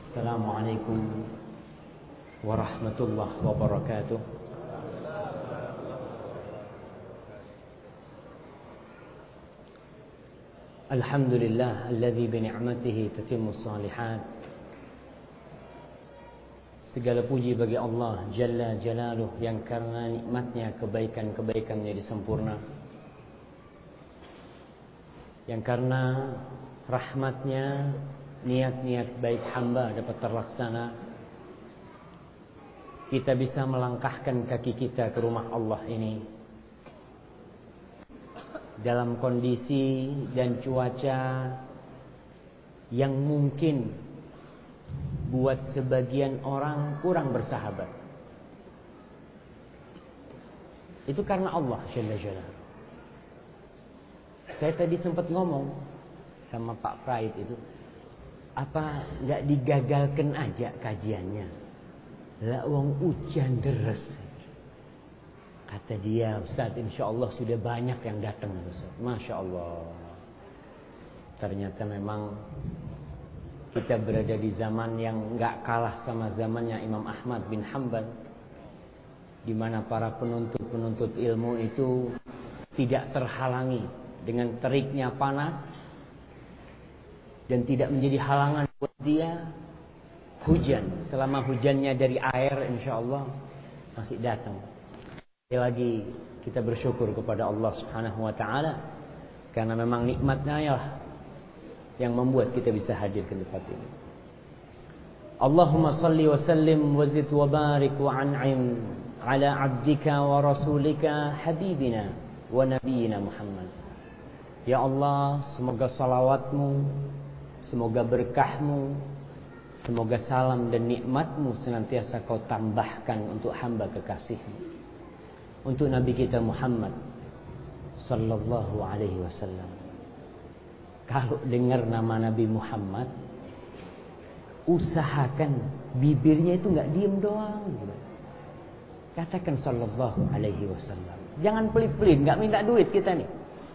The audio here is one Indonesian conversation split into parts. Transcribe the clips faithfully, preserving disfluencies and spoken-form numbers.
Assalamualaikum warahmatullahi wabarakatuh. Alhamdulillah alladzi bi ni'matihi tatimmus shalihat. Segala puji bagi Allah Jalla Jalaluh yang karena nikmatnya kebaikan-kebaikan menjadi sempurna, yang karena rahmatnya niat-niat baik hamba dapat terlaksana. Kita bisa melangkahkan kaki kita ke rumah Allah ini dalam kondisi dan cuaca yang mungkin buat sebagian orang kurang bersahabat. Itu karena Allah Jalla Jalaluh. Saya tadi sempat ngomong sama Pak Praid itu, apa nggak digagalkan aja kajiannya? Lah wong hujan deres. Kata dia, Ustaz, insya Allah sudah banyak yang datang, Ustaz. Masya Allah. Ternyata memang kita berada di zaman yang nggak kalah sama zamannya Imam Ahmad bin Hanbal, di mana para penuntut-penuntut ilmu itu tidak terhalangi dengan teriknya panas dan tidak menjadi halangan buat dia hujan. Selama hujannya dari air, insya Allah masih datang. Sekali lagi kita bersyukur kepada Allah Subhanahu wa taala karena memang nikmatnya lah yang membuat kita bisa hadir ke tempat ini. Allahumma salli wa sallim wa zid wa barik wa an'im ala abdika wa rasulika habibina wa nabiyina Muhammad. Ya Allah, semoga salawatmu, semoga berkahmu, semoga salam dan nikmatmu senantiasa kau tambahkan untuk hamba kekasihmu, untuk Nabi kita Muhammad sallallahu alaihi wasallam. Kalau dengar nama Nabi Muhammad, usahakan bibirnya itu nggak diem doang. Katakan sallallahu alaihi wasallam. Jangan pelit-pelit, nggak minta duit kita nih.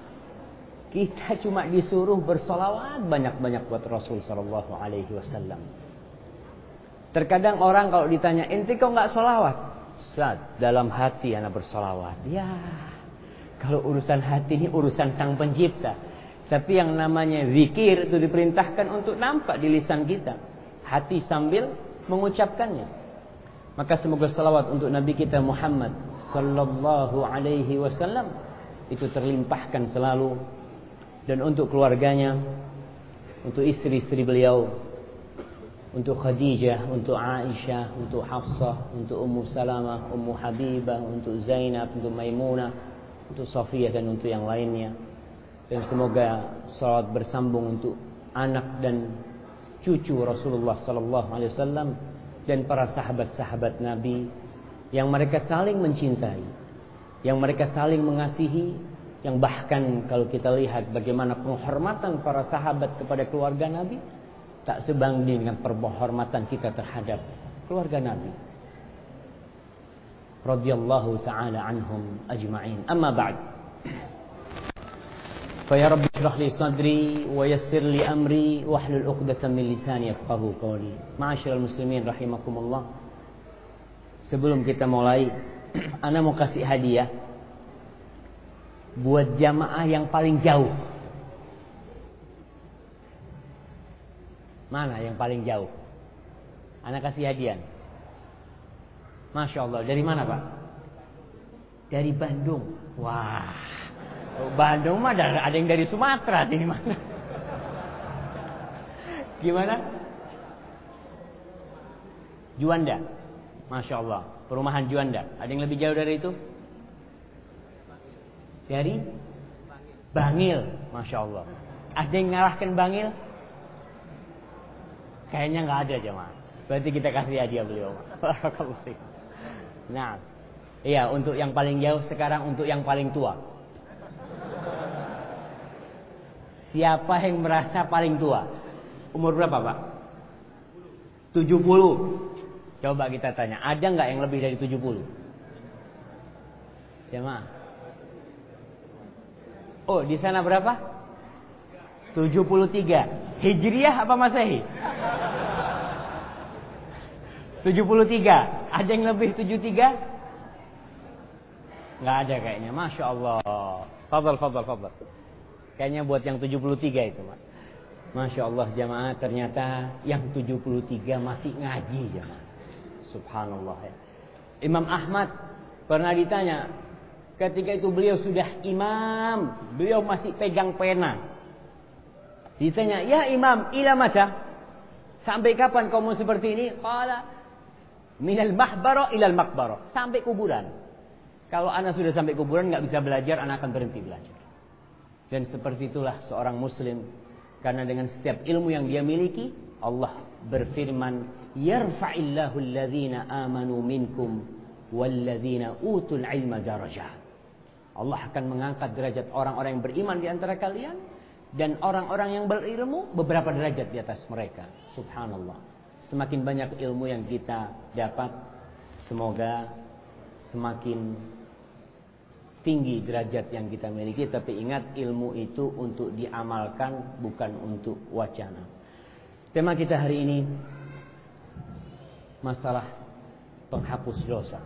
Kita cuma disuruh bersolawat banyak-banyak buat Rasul sallallahu alaihi wasallam. Terkadang orang kalau ditanya, ente kok nggak solawat? Ustaz, dalam hati anak bersolawat. Ya, kalau urusan hati ini urusan Sang Pencipta. Tapi yang namanya zikir itu diperintahkan untuk nampak di lisan kita, hati sambil mengucapkannya. Maka semoga salawat untuk Nabi kita Muhammad sallallahu alaihi wasallam itu terlimpahkan selalu, dan untuk keluarganya, untuk istri-istri beliau, untuk Khadijah, untuk Aisyah, untuk Hafsah, untuk Ummu Salamah, Ummu Habibah, untuk Zainab, untuk Maimunah, untuk Safiyah dan untuk yang lainnya. Dan semoga salawat bersambung untuk anak dan cucu Rasulullah sallallahu alaihi wasallam dan para sahabat-sahabat Nabi yang mereka saling mencintai, yang mereka saling mengasihi, yang bahkan kalau kita lihat bagaimana penghormatan para sahabat kepada keluarga Nabi tak sebanding dengan penghormatan kita terhadap keluarga Nabi radhiyallahu taala anhum ajma'in. Amma ba'd. Fa ya rabbi shrah li sadri wa yassir li amri wahlul 'uqdatam min lisani yafqahu qawli. Ma'asyiral muslimin rahimakumullah. Sebelum kita mulai, ana mau kasih hadiah buat jamaah yang paling jauh. Mana yang paling jauh? Ana kasih hadiah. Masya Allah. Dari mana, Pak? Dari Bandung. Wah, Bandung mah ada yang dari Sumatera. Di mana? Gimana? Juanda. Masya Allah. Perumahan Juanda. Ada yang lebih jauh dari itu? Dari Bangil. Masya Allah. Ada yang ngalahkan Bangil? Kayaknya nggak ada, jemaah. Berarti kita kasih hadiah beliau. Nah, iya, untuk yang paling jauh. Sekarang untuk yang paling tua. Siapa yang merasa paling tua? Umur berapa, Pak? tujuh puluh. Coba kita tanya, ada nggak yang lebih dari tujuh puluh? Jemaah. Oh, di sana berapa? tujuh puluh tiga. Hijriah apa Masehi? tujuh puluh tiga. Ada yang lebih tujuh puluh tiga? Nggak ada kayaknya. Masya Allah. Fadal, fadal, fadal. Kayaknya buat yang tujuh puluh tiga itu, Mas. Masya Allah jamaah, ternyata yang tujuh puluh tiga masih ngaji jamaah. Subhanallah ya. Imam Ahmad pernah ditanya, ketika itu beliau sudah imam, beliau masih pegang pena. Ditanya, ya imam, ila mata? Sampai kapan kamu seperti ini? Qala, minal mahbara ilal makbara. Sampai kuburan. Kalau anak sudah sampai kuburan nggak bisa belajar, anak akan berhenti belajar. Dan seperti itulah seorang muslim. Karena dengan setiap ilmu yang dia miliki, Allah berfirman, yarfa'illahu alladhina amanu minkum walladhina utul ilma darajat. Allah akan mengangkat derajat orang-orang yang beriman di antara kalian, dan orang-orang yang berilmu beberapa derajat di atas mereka. Subhanallah. Semakin banyak ilmu yang kita dapat, semoga semakin tinggi derajat yang kita miliki. Tapi ingat, ilmu itu untuk diamalkan, bukan untuk wacana. Tema kita hari ini masalah penghapus dosa.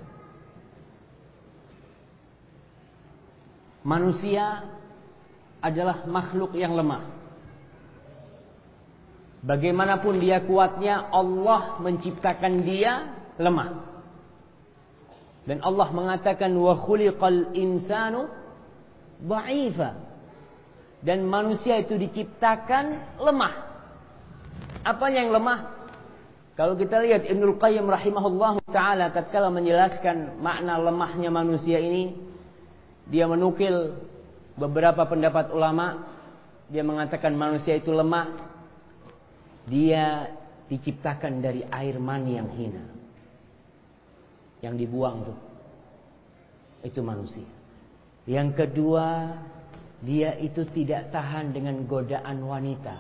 Manusia adalah makhluk yang lemah. Bagaimanapun dia kuatnya, Allah menciptakan dia lemah. Dan Allah mengatakan, wa khuliqal insanu dha'ifa. Dan manusia itu diciptakan lemah. Apa yang lemah? Kalau kita lihat Ibnul Qayyim rahimahullah ta'ala tatkala menjelaskan makna lemahnya manusia ini, dia menukil beberapa pendapat ulama. Dia mengatakan manusia itu lemah. Dia diciptakan dari air mani yang hina, yang dibuang tuh, itu manusia. Yang kedua, dia itu tidak tahan dengan godaan wanita.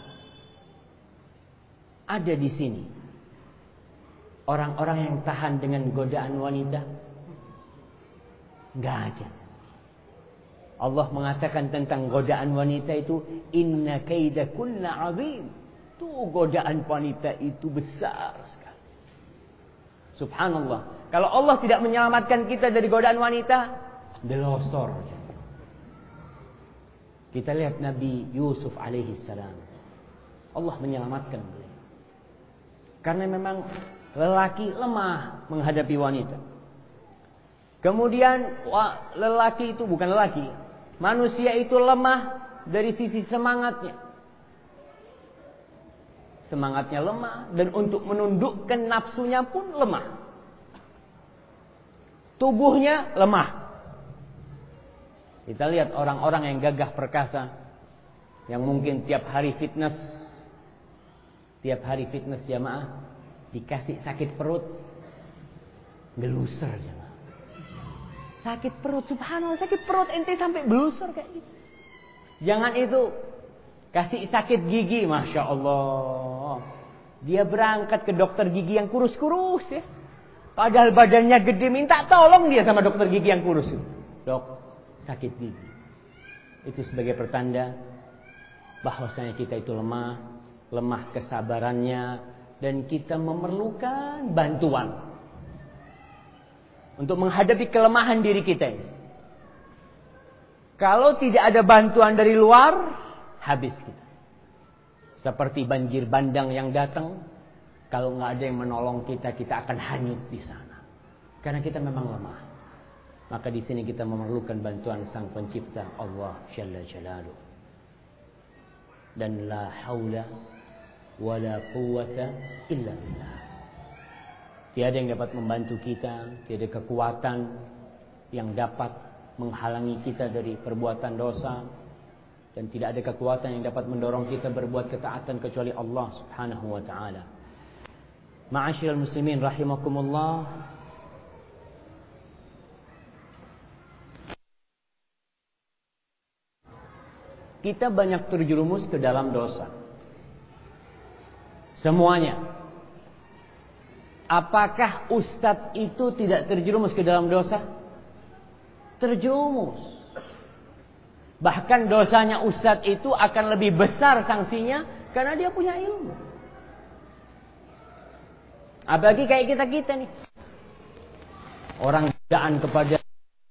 Ada di sini orang-orang yang tahan dengan godaan wanita? Enggak ada. Allah mengatakan tentang godaan wanita itu, inna kaidakunna azim. Tuh, godaan wanita itu besar sekali. Subhanallah. Kalau Allah tidak menyelamatkan kita dari godaan wanita, delosor. Kita lihat Nabi Yusuf alaihi salam. Allah menyelamatkan beliau. Karena memang lelaki lemah menghadapi wanita. Kemudian lelaki itu bukan lelaki. Manusia itu lemah dari sisi semangatnya. Semangatnya lemah, dan untuk menundukkan nafsunya pun lemah. Tubuhnya lemah. Kita lihat orang-orang yang gagah perkasa, yang mungkin tiap hari fitness, tiap hari fitness jamaah, dikasih sakit perut, geluser jamaah. Sakit perut, subhanallah, sakit perut ente sampai geluser kayak gitu. Jangan itu, kasih sakit gigi, masya Allah. Dia berangkat ke dokter gigi yang kurus-kurus ya. Padahal badannya gede, minta tolong dia sama dokter gigi yang kurus. Dok, sakit gigi. Itu sebagai pertanda bahwasanya kita itu lemah, lemah kesabarannya, dan kita memerlukan bantuan untuk menghadapi kelemahan diri kita ini. Kalau tidak ada bantuan dari luar, habis kita. Seperti banjir bandang yang datang, kalau nggak ada yang menolong kita, kita akan hanyut di sana. Karena kita memang lemah. Maka di sini kita memerlukan bantuan Sang Pencipta, Allah Jalla Jalaluh. Dan la haula wala quwwata illa billah. Tiada yang dapat membantu kita, tiada kekuatan yang dapat menghalangi kita dari perbuatan dosa. Dan tidak ada kekuatan yang dapat mendorong kita berbuat ketaatan kecuali Allah subhanahu wa ta'ala. Ma'asyiral muslimin rahimakumullah. Kita banyak terjerumus ke dalam dosa. Semuanya. Apakah ustadz itu tidak terjerumus ke dalam dosa? Terjerumus. Bahkan dosanya ustadz itu akan lebih besar sanksinya karena dia punya ilmu. Apalagi kayak kita-kita nih. Orang godaan kepada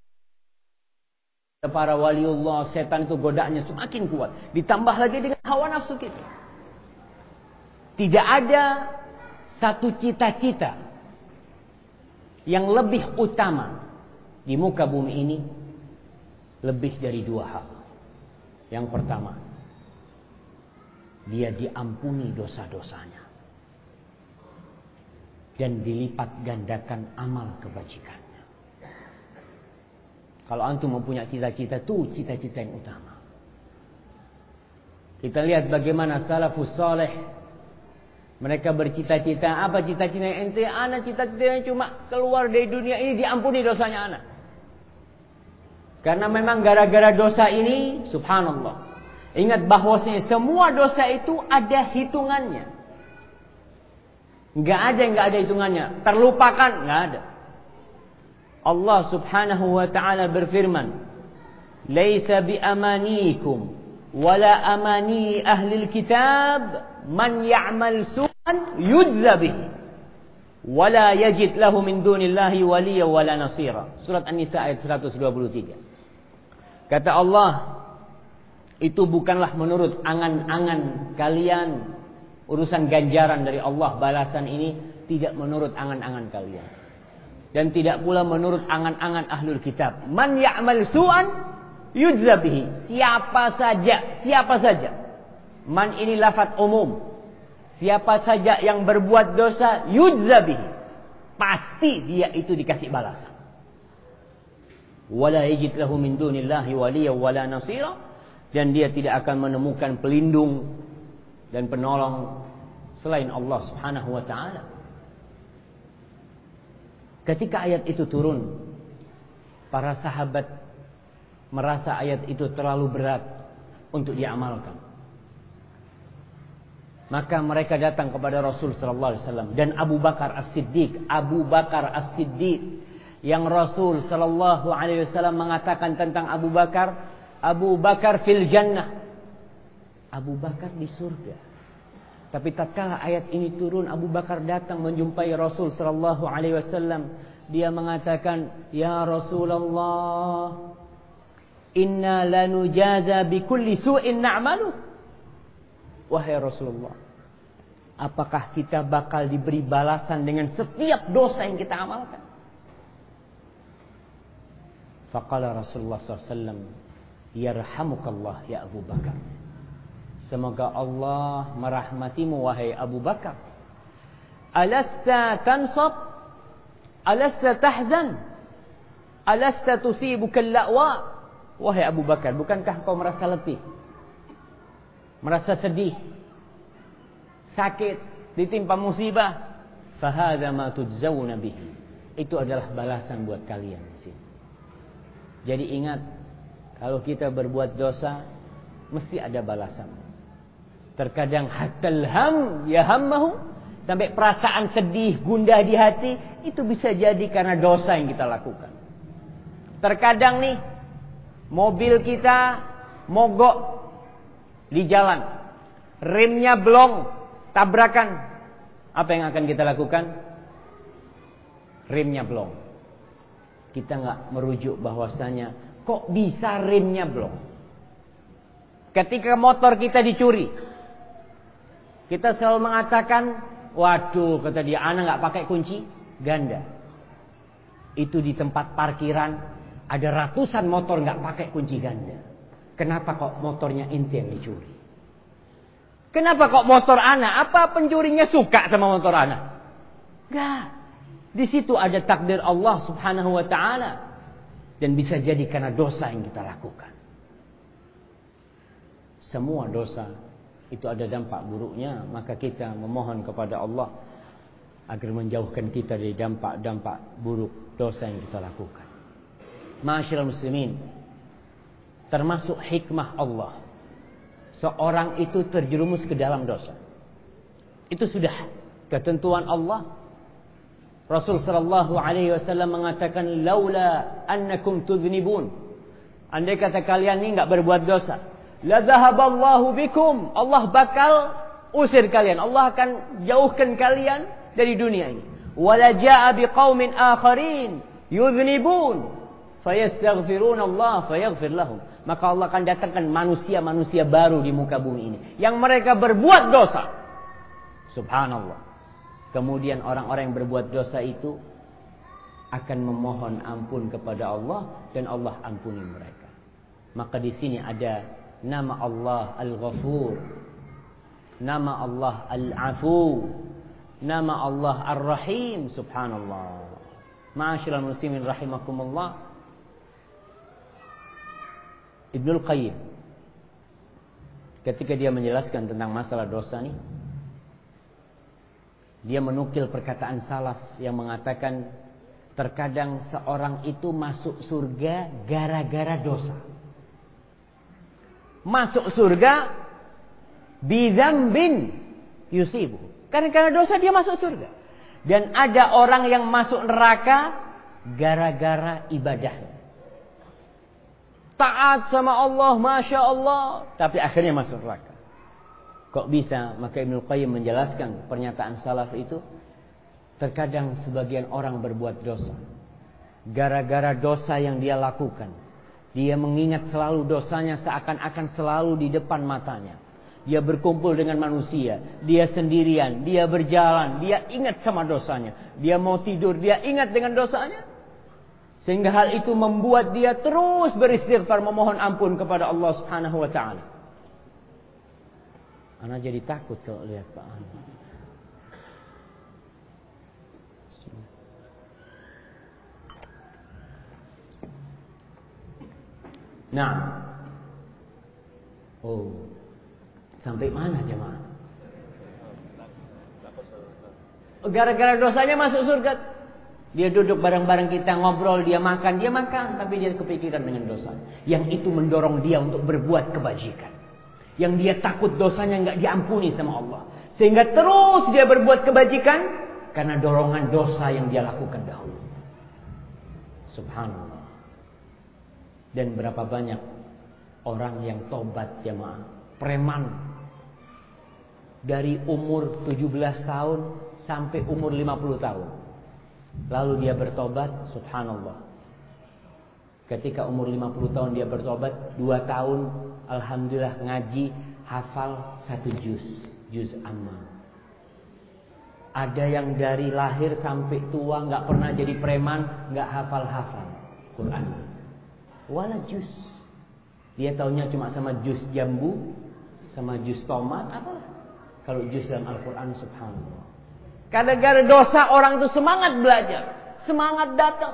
para waliullah, setan itu godaannya semakin kuat. Ditambah lagi dengan hawa nafsu kita. Tidak ada satu cita-cita yang lebih utama di muka bumi ini lebih dari dua hal. Yang pertama, dia diampuni dosa-dosanya dan dilipat gandakan amal kebajikannya. Kalau antum mempunyai cita-cita, itu cita-cita yang utama. Kita lihat bagaimana salafus saleh, mereka bercita-cita. Apa cita-cita yang ente? Ana cita-cita yang cuma keluar dari dunia ini diampuni dosanya ana. Karena memang gara-gara dosa ini, subhanallah, ingat bahwasanya semua dosa itu ada hitungannya. Enggak ada yang enggak ada hitungannya. Terlupakan, enggak ada. Allah subhanahu wa ta'ala berfirman, "Laisa bi amanikum wala amani ahli kitab man ya'mal su'an yujza bihi wala yajid lahu min dunillahi waliya wala nasira." Surat An-Nisa ayat seratus dua puluh tiga. Kata Allah, itu bukanlah menurut angan-angan kalian. Urusan ganjaran dari Allah, balasan ini tidak menurut angan-angan kalian. Dan tidak pula menurut angan-angan ahlul kitab. Man ya'mal su'an yujza bihi. Siapa saja, siapa saja. Man ini lafaz umum. Siapa saja yang berbuat dosa, yujza bihi. Pasti dia itu dikasih balasan. Wala yajid lahu min dunillahi waliya wala nasira. Dan dia tidak akan menemukan pelindung dan penolong selain Allah subhanahu wa ta'ala. Ketika ayat itu turun, para sahabat merasa ayat itu terlalu berat untuk diamalkan. Maka mereka datang kepada Rasul sallallahu alaihi wasallam dan Abu Bakar As-Siddiq, Abu Bakar As-Siddiq yang Rasul sallallahu alaihi wasallam mengatakan tentang Abu Bakar, Abu Bakar fil jannah. Abu Bakar di surga. Tapi tatkala ayat ini turun, Abu Bakar datang menjumpai Rasul sallallahu alaihi wasallam. Dia mengatakan, "Ya Rasulullah, inna lanujaza bikulli su'in na'malu." Wahai Rasulullah, apakah kita bakal diberi balasan dengan setiap dosa yang kita amalkan? Faqala Rasulullah sallallahu alaihi wasallam, "Yarhamukallah ya Abu Bakar." Semoga Allah merahmatimu wahai Abu Bakar. Alasta tansab? Alasta tahzan? Alasta tusibuka al-la'wa? Wahai Abu Bakar, bukankah kau merasa letih? Merasa sedih? Sakit? Ditimpa musibah? Fahadha ma tujzawna bihi. Itu adalah balasan buat kalian di sini. Jadi ingat, kalau kita berbuat dosa, mesti ada balasan. Terkadang hatal ham yahammahu, sampai perasaan sedih, gundah di hati, itu bisa jadi karena dosa yang kita lakukan. Terkadang nih, mobil kita mogok di jalan, remnya blong, tabrakan. Apa yang akan kita lakukan? Remnya blong. Kita nggak merujuk bahwasanya kok bisa remnya blong. Ketika motor kita dicuri, kita selalu mengatakan, waduh, kata dia, ana nggak pakai kunci ganda. Itu di tempat parkiran ada ratusan motor nggak pakai kunci ganda. Kenapa kok motornya ente yang dicuri? Kenapa kok motor ana? Apa pencurinya suka sama motor ana? Enggak. Di situ ada takdir Allah subhanahu wa ta'ala. Dan bisa jadi karena dosa yang kita lakukan. Semua dosa itu ada dampak buruknya. Maka kita memohon kepada Allah agar menjauhkan kita dari dampak-dampak buruk dosa yang kita lakukan. Ma'asyiral muslimin, termasuk hikmah Allah, seorang itu terjerumus ke dalam dosa, itu sudah ketentuan Allah. Rasul sallallahu alaihi wasallam mengatakan, laula annakum tudznibun, andai kata kalian ini enggak berbuat dosa, la dhahaballahu bikum, Allah bakal usir kalian, Allah akan jauhkan kalian dari dunia ini. Wala jaa biqaumin akharin yudhnibun fayastaghfiruna Allah fayaghfir lahum. Maka Allah akan datangkan manusia-manusia baru di muka bumi ini yang mereka berbuat dosa. Subhanallah. Kemudian orang-orang yang berbuat dosa itu akan memohon ampun kepada Allah dan Allah ampuni mereka. Maka di sini ada nama Allah Al-Ghafur, nama Allah Al-Afu, nama Allah Ar-Rahim. Subhanallah. Ma'asyiral muslimin rahimakumullah. Ibnul Qayyim ketika dia menjelaskan tentang masalah dosa nih, dia menukil perkataan salaf yang mengatakan terkadang seorang itu masuk surga gara-gara dosa. Masuk surga bidzambin yusibu. Karena karena dosa dia masuk surga. Dan ada orang yang masuk neraka gara-gara ibadahnya. Taat sama Allah, Masya Allah, tapi akhirnya masuk neraka. Kok bisa? Maka Ibnul Qayyim menjelaskan pernyataan salaf itu. Terkadang sebagian orang berbuat dosa gara-gara dosa yang dia lakukan. Dia mengingat selalu dosanya seakan-akan selalu di depan matanya. Dia berkumpul dengan manusia, dia sendirian, dia berjalan, dia ingat sama dosanya. Dia mau tidur, dia ingat dengan dosanya. Sehingga hal itu membuat dia terus beristighfar, memohon ampun kepada Allah Subhanahu wa taala. Ana jadi takut kalau lihat Pak Ana. Nah. Oh. Sampai mana jemaah? Gara-gara dosanya masuk surga. Dia duduk bareng-bareng kita, ngobrol, dia makan, dia makan, tapi dia kepikiran dengan dosa. Yang itu mendorong dia untuk berbuat kebajikan. Yang dia takut dosanya enggak diampuni sama Allah. Sehingga terus dia berbuat kebajikan karena dorongan dosa yang dia lakukan dahulu. Subhanallah. Dan berapa banyak orang yang tobat jemaah, preman dari umur tujuh belas tahun sampai umur lima puluh tahun. Lalu dia bertobat, subhanallah. Ketika umur lima puluh tahun dia bertobat, dua tahun alhamdulillah ngaji, hafal satu juz, juz amma. Ada yang dari lahir sampai tua enggak pernah jadi preman, enggak hafal-hafal Quran. Wala juz. Dia taunya cuma sama juz jambu, sama juz tomat, apalah. Kalau juz dalam Al-Quran, subhanallah. Gara-gara dosa orang itu semangat belajar, semangat datang.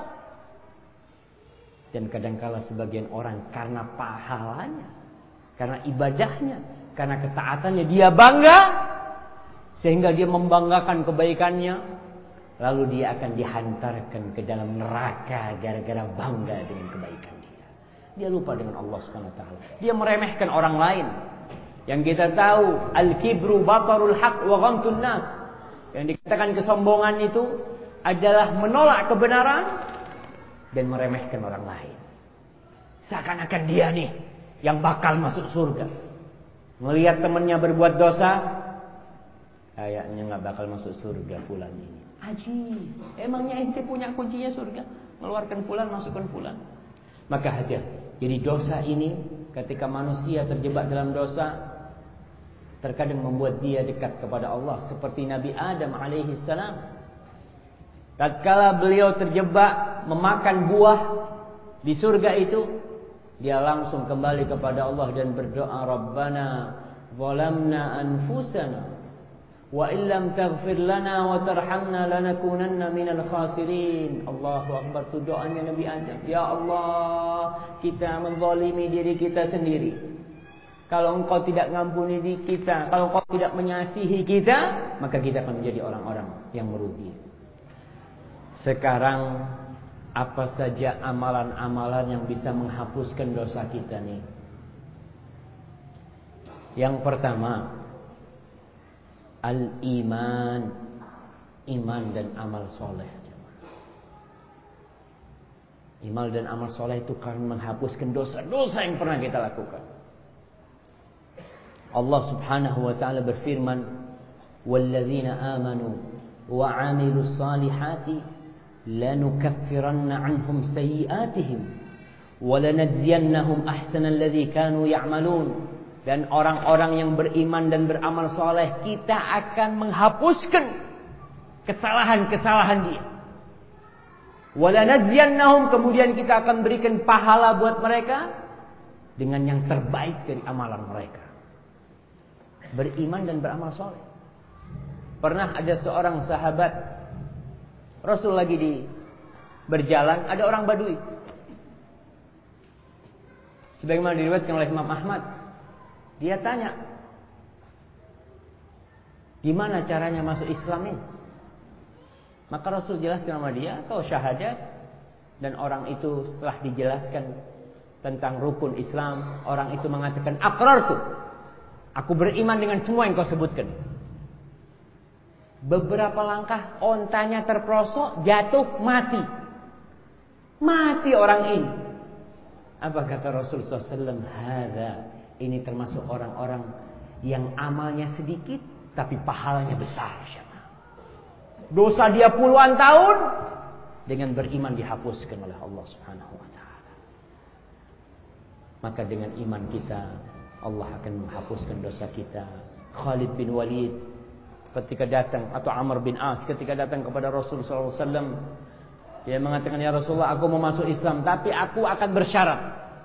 Dan kadangkala sebagian orang karena pahalanya, karena ibadahnya, karena ketaatannya dia bangga, sehingga dia membanggakan kebaikannya, lalu dia akan dihantarkan ke dalam neraka gara-gara bangga dengan kebaikan dia. Dia lupa dengan Allah Subhanahu wa taala. Dia meremehkan orang lain. Yang kita tahu, al-kibru batarul haq wa ghamtun nas. Yang dikatakan kesombongan itu adalah menolak kebenaran dan meremehkan orang lain. Seakan-akan dia nih yang bakal masuk surga. Melihat temannya berbuat dosa, kayaknya nggak bakal masuk surga fulan ini. Aji, emangnya ente punya kuncinya surga? Mengeluarkan fulan, masukkan fulan. Maka hati-hati. Jadi dosa ini ketika manusia terjebak dalam dosa, terkadang membuat dia dekat kepada Allah seperti Nabi Adam alaihi salam. Tatkala beliau terjebak memakan buah di surga itu, dia langsung kembali kepada Allah dan berdoa, Rabbana zalamna anfusana wa illam taghfir lana wa tarhamna lanakunanna minal khasirin. Allahu akbar. Itu doanya Nabi Adam. Ya Allah, kita menzalimi diri kita sendiri. Kalau engkau tidak ngampuni diri kita, kalau engkau tidak mengasihi kita, maka kita akan menjadi orang-orang yang merugi. Sekarang apa saja amalan-amalan yang bisa menghapuskan dosa kita nih? Yang pertama, al-iman, iman dan amal soleh. Iman dan amal soleh itu akan menghapuskan dosa-dosa yang pernah kita lakukan. Allah Subhanahu wa taala berfirman, "Walladzina amanu wa 'amilus salihati lanukaffiranna 'anhum sayyi'atihim wa lanajziyannahum ahsanal ladzi kanu ya'malun. Dan orang-orang yang beriman dan beramal soleh, kita akan menghapuskan kesalahan-kesalahan dia. Wa lanajziyannahum, kemudian kita akan berikan pahala buat mereka dengan yang terbaik dari amalan mereka. Beriman dan beramal soleh. Pernah ada seorang sahabat, Rasul lagi di berjalan, ada orang Badui. Sebagaimana diriwayatkan oleh Imam Ahmad, dia tanya, gimana caranya masuk Islam ini? Maka Rasul jelaskan sama dia, kau syahadat. Dan orang itu setelah dijelaskan tentang rukun Islam, orang itu mengatakan, aqrartu, aku beriman dengan semua yang kau sebutkan. Beberapa langkah, ontanya terprosok, jatuh, mati. Mati orang ini. Apa kata Rasul sallallahu alaihi wasallam? Hadza, ini termasuk orang-orang yang amalnya sedikit tapi pahalanya besar. Dosa dia puluhan tahun, dengan beriman dihapuskan oleh Allah Subhanahu wa taala. Maka dengan iman kita, Allah akan menghapuskan dosa kita. Khalid bin Walid ketika datang, atau Amr bin As ketika datang kepada Rasul sallallahu alaihi wasallam, dia mengatakan, ya Rasulullah, aku mau masuk Islam tapi aku akan bersyarat.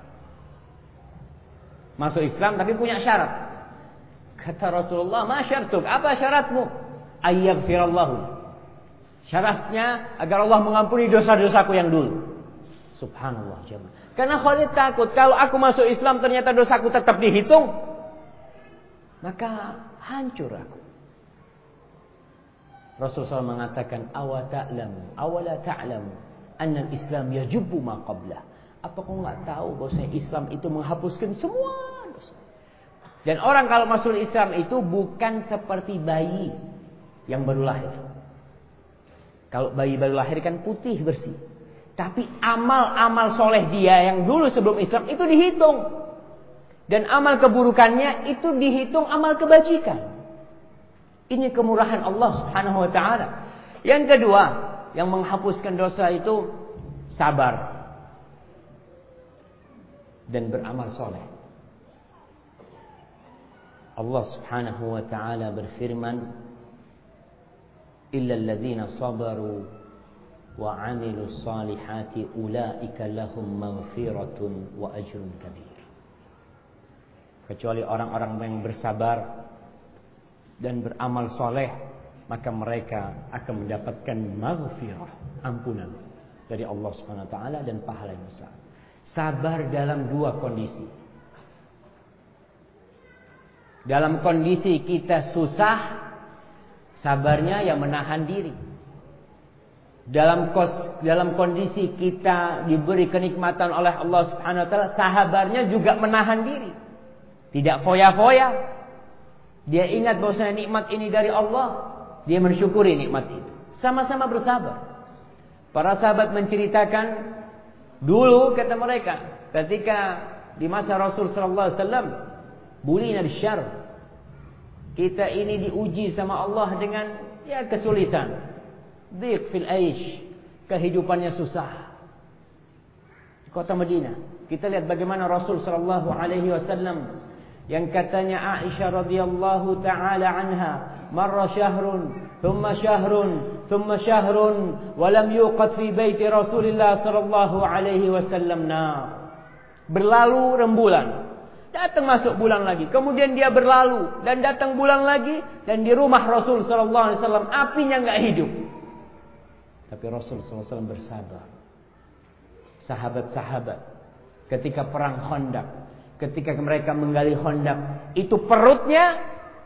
Masuk Islam tapi punya syarat. Kata Rasulullah, ma syartuk, apa syaratmu? Ayyaghfirallahu, syaratnya agar Allah mengampuni dosa-dosaku yang dulu. Subhanallah jemaah. Karena Khalid takut, kalau aku masuk Islam ternyata dosaku tetap dihitung, maka hancur aku. Rasulullah shallallahu alaihi wasallam mengatakan, awa ta'lamu, awala ta'lamu anna al-Islam yajubbu ma qablah. Apa kau enggak tahu bahwa Islam itu menghapuskan semua dosa? Dan orang kalau masuk Islam itu bukan seperti bayi yang baru lahir. Kalau bayi baru lahir kan putih bersih. Tapi amal-amal soleh dia yang dulu sebelum Islam itu dihitung. Dan amal keburukannya itu dihitung amal kebajikan. Ini kemurahan Allah Subhanahu wa taala. Yang kedua, yang menghapuskan dosa itu sabar dan beramal soleh. Allah Subhanahu wa taala berfirman, illal ladzina sabaru wa 'amilus salihati ulaika lahum maghfiratun wa ajrun kabir. Kecuali orang-orang yang bersabar dan beramal soleh, maka mereka akan mendapatkan maghfirah, ampunan dari Allah Subhanahu wa taala dan pahala yang besar. Sabar dalam dua kondisi. Dalam kondisi kita susah, sabarnya yang menahan diri. Dalam kos, dalam kondisi kita diberi kenikmatan oleh Allah Subhanahu wa taala, sahabarnya juga menahan diri. Tidak foya-foya. Dia ingat bahwa nikmat ini dari Allah, dia mensyukuri nikmat itu. Sama-sama bersabar. Para sahabat menceritakan, dulu kata mereka, ketika di masa Rasul sallallahu alaihi wasallam, bulina bisyarr, kita ini diuji sama Allah dengan ya kesulitan, dhiq fil aish, kehidupannya susah. Di kota Madinah, kita lihat bagaimana Rasul sallallahu alaihi wasallam yang katanya Aisyah radhiyallahu taala anha, marra syahrun thumma syahrun thumma syahrun wa lam yuqad fi baiti Rasulillah sallallahu alaihi wasallam nar. Berlalu rembulan, datang masuk bulan lagi, kemudian dia berlalu dan datang bulan lagi, dan di rumah Rasul sallallahu alaihi wasallam apinya enggak hidup. Tapi Rasul sallallahu alaihi wasallam bersabar. Sahabat-sahabat ketika perang Khandaq, ketika mereka menggali Khandaq, itu perutnya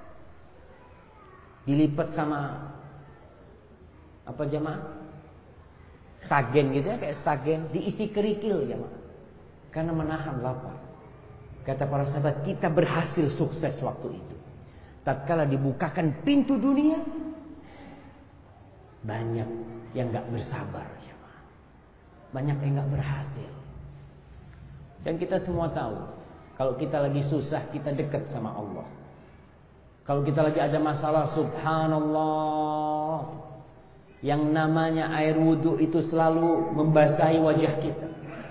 dilipat sama apa jemaah? Stagen gitu ya, kayak stagen, diisi kerikil jemaah. Karena menahan lapar. Kata para sahabat, kita berhasil sukses waktu itu. Tatkala dibukakan pintu dunia, banyak yang enggak bersabar jemaah. Banyak yang enggak berhasil. Dan kita semua tahu, kalau kita lagi susah, kita dekat sama Allah. Kalau kita lagi ada masalah, subhanallah, Yang namanya air wudhu itu selalu membasahi wajah kita.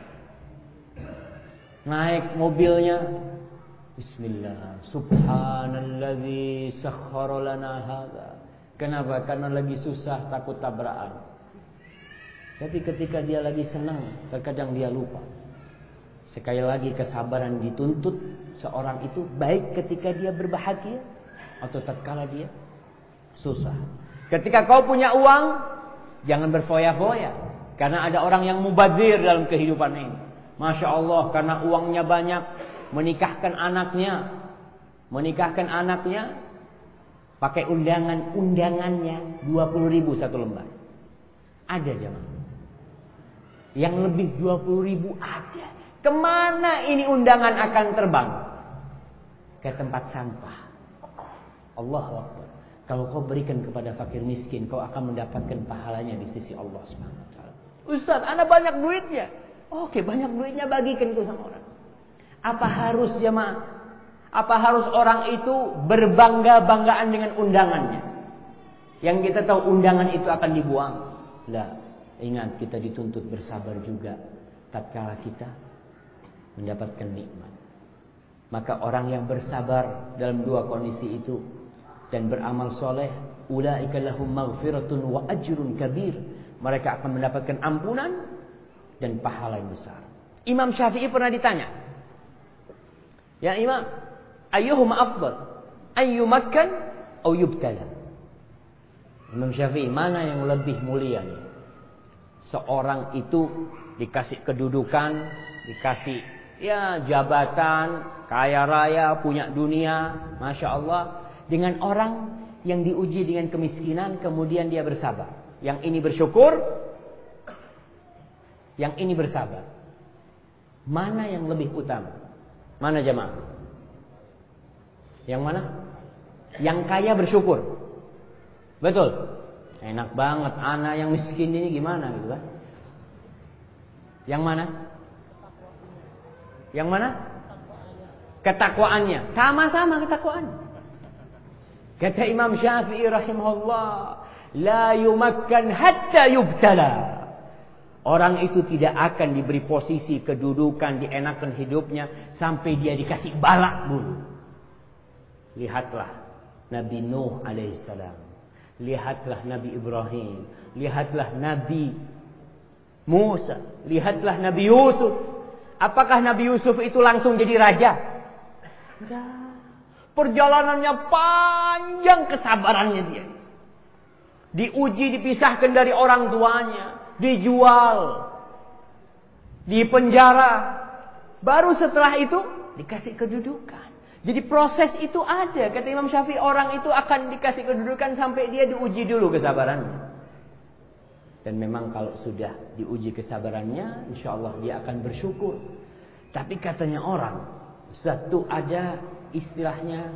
Naik mobilnya, Bismillah, Subhanalladzi sakhkhara lana hadza. Kenapa? Karena lagi susah, takut tabrakan. Tapi ketika dia lagi senang, terkadang dia lupa. Sekali lagi, kesabaran dituntut seorang itu baik ketika dia berbahagia atau tatkala dia susah. Ketika kau punya uang, jangan berfoya-foya. Karena ada orang yang mubadzir dalam kehidupan ini. Masya Allah, karena uangnya banyak, menikahkan anaknya. Menikahkan anaknya, pakai undangan-undangannya dua puluh ribu satu lembar. Ada jemaah. Yang lebih dua puluh ribu ada. Kemana ini undangan akan terbang? Ke tempat sampah. Allahu Akbar. Kalau kau berikan kepada fakir miskin, kau akan mendapatkan pahalanya di sisi Allah Subhanahu wa taala. Ustaz, ana banyak duitnya. Oke, banyak duitnya, bagikan itu sama orang. Apa harus jemaah? Apa harus orang itu berbangga-banggaan dengan undangannya? Yang kita tahu undangan itu akan dibuang. Lah, ingat kita dituntut bersabar juga tatkala kita mendapatkan nikmat. Maka orang yang bersabar dalam dua kondisi itu dan beramal soleh, ulaika lahum maghfiratun wa ajrun kabir. Mereka akan mendapatkan ampunan dan pahala yang besar. Imam Syafi'i pernah ditanya, ya Imam, ayyuhuma afdal, ayyumakkan atau yubtala? Imam Syafi'i, mana yang lebih mulia nih? Seorang itu dikasih kedudukan, dikasih ya jabatan, kaya raya, punya dunia, Masya Allah. Dengan orang yang diuji dengan kemiskinan, kemudian dia bersabar. Yang ini bersyukur, yang ini bersabar. Mana yang lebih utama? Mana jemaah? Yang mana? Yang kaya bersyukur. Betul. Enak banget, anak yang miskin ini gimana gitu kan? Yang mana? Yang mana? Ketakwaannya. Sama-sama ketakwaannya. Kata Imam Syafi'i rahimahullah, la yumakkan hatta yubtala. Orang itu tidak akan diberi posisi kedudukan, dienakan hidupnya sampai dia dikasih balak dulu. Lihatlah Nabi Nuh alaihissalam. Lihatlah Nabi Ibrahim. Lihatlah Nabi Musa. Lihatlah Nabi Yusuf. Apakah Nabi Yusuf itu langsung jadi raja? Enggak. Perjalanannya panjang, kesabarannya dia. Diuji, dipisahkan dari orang tuanya. Dijual. Dipenjara. Baru setelah itu dikasih kedudukan. Jadi proses itu ada. Kata Imam Syafi'i, orang itu akan dikasih kedudukan sampai dia diuji dulu kesabarannya. Dan memang kalau sudah diuji kesabarannya, insya Allah dia akan bersyukur. Tapi katanya orang, satu ada istilahnya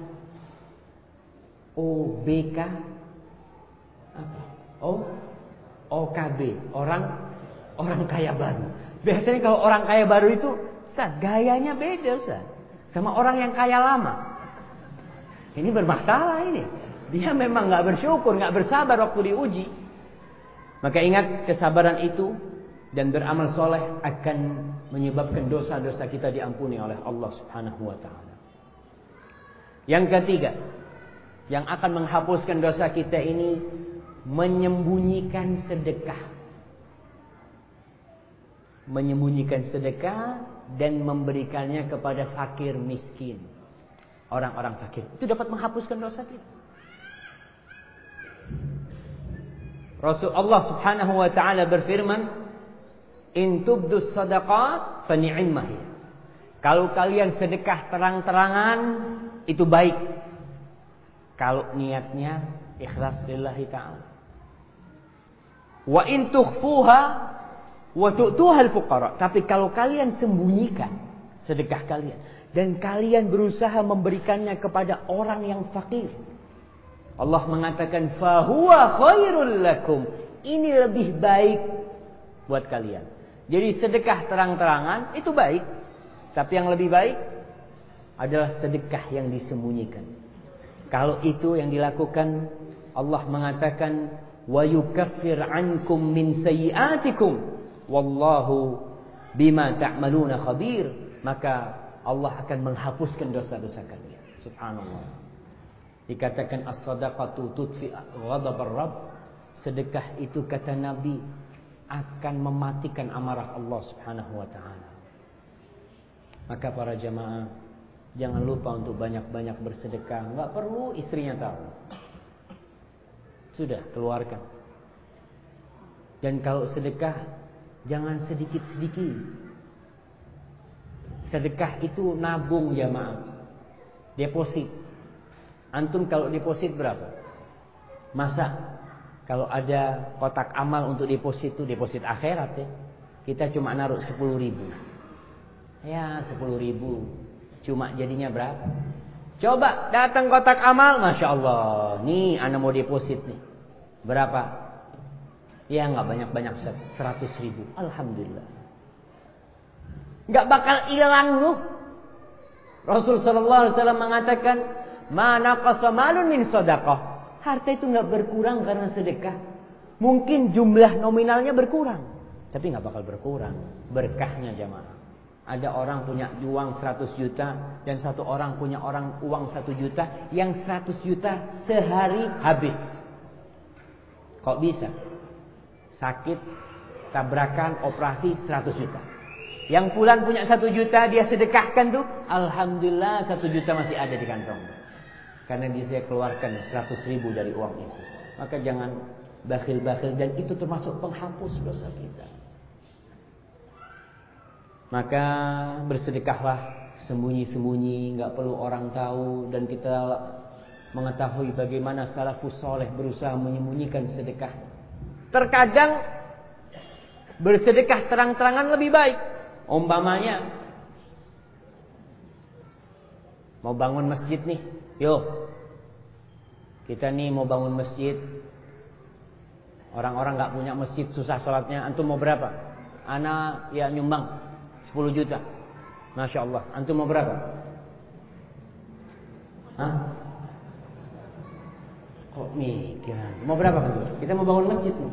O B K apa? O O K B, orang orang kaya baru. Biasanya kalau orang kaya baru itu, Ustaz, gayanya beda Ustaz sama orang yang kaya lama. Ini bermasalah ini. Dia memang nggak bersyukur, nggak bersabar waktu diuji. Maka ingat, kesabaran itu dan beramal soleh akan menyebabkan dosa-dosa kita diampuni oleh Allah Subhanahu wa taala. Yang ketiga, yang akan menghapuskan dosa kita ini, menyembunyikan sedekah. Menyembunyikan sedekah dan memberikannya kepada fakir miskin. Orang-orang fakir. Itu dapat menghapuskan dosa kita. Rasulullah Subhanahu wa taala berfirman, "In tubdus sadaqat fa ni'mah." Kalau kalian sedekah terang-terangan, itu baik. Kalau niatnya ikhlas lillahi ta'ala. Wa in tukhfuha wa tu'tuha al-fuqara. Tapi kalau kalian sembunyikan sedekah kalian dan kalian berusaha memberikannya kepada orang yang fakir, Allah mengatakan fa huwa khairul lakum. Ini lebih baik buat kalian. Jadi sedekah terang-terangan itu baik, tapi yang lebih baik adalah sedekah yang disembunyikan. Kalau itu yang dilakukan, Allah mengatakan wa yukaffir ankum min sayyi'atikum wallahu bima ta'maluna khabir. Maka Allah akan menghapuskan dosa-dosa kalian. Subhanallah. Dikatakan as-sadaqatu tudfi ghadab ar-rabb. Sedekah itu kata Nabi akan mematikan amarah Allah Subhanahu wa taala. Maka para jamaah, jangan lupa untuk banyak-banyak bersedekah. Enggak perlu istrinya tahu. Sudah, keluarkan. Dan kalau sedekah, jangan sedikit-sedikit. Sedekah itu nabung jamaah. Deposit. Antum kalau deposit berapa? Masa kalau ada kotak amal untuk deposit itu deposit akhirat ya. Kita cuma naruh sepuluh ribu. Ya sepuluh ribu. Cuma jadinya berapa? Coba datang kotak amal. Masya Allah. Nih ana mau deposit nih. Berapa? Ya nggak banyak-banyak, seratus ribu. Alhamdulillah. Nggak bakal hilang lu. Rasul sallallahu alaihi wasallam mengatakan, "Ma naqasa malun min shadaqah." Harta itu nggak berkurang karena sedekah. Mungkin jumlah nominalnya berkurang, tapi nggak bakal berkurang berkahnya jamaah. Ada orang punya uang seratus juta dan satu orang punya orang uang satu juta, yang seratus juta sehari habis. Kok bisa? Sakit, tabrakan, operasi seratus juta. Yang fulan punya satu juta dia sedekahkan tuh, alhamdulillah satu juta masih ada di kantong. Karena dia saya keluarkan seratus ribu dari uang itu. Maka jangan bakhil-bakhil, dan itu termasuk penghapus dosa kita. Maka bersedekahlah sembunyi-sembunyi, nggak perlu orang tahu, dan kita mengetahui bagaimana salafus soleh berusaha menyembunyikan sedekah. Terkadang bersedekah terang-terangan lebih baik. Umpamanya mau bangun masjid nih, yo kita nih mau bangun masjid. Orang-orang nggak punya masjid, susah sholatnya. Antum mau berapa? Ana ya nyumbang sepuluh juta. Masya Allah. Antum mau berapa? Hah? Kok mikir? Mau berapa kan? Kita mau bangun masjid nih.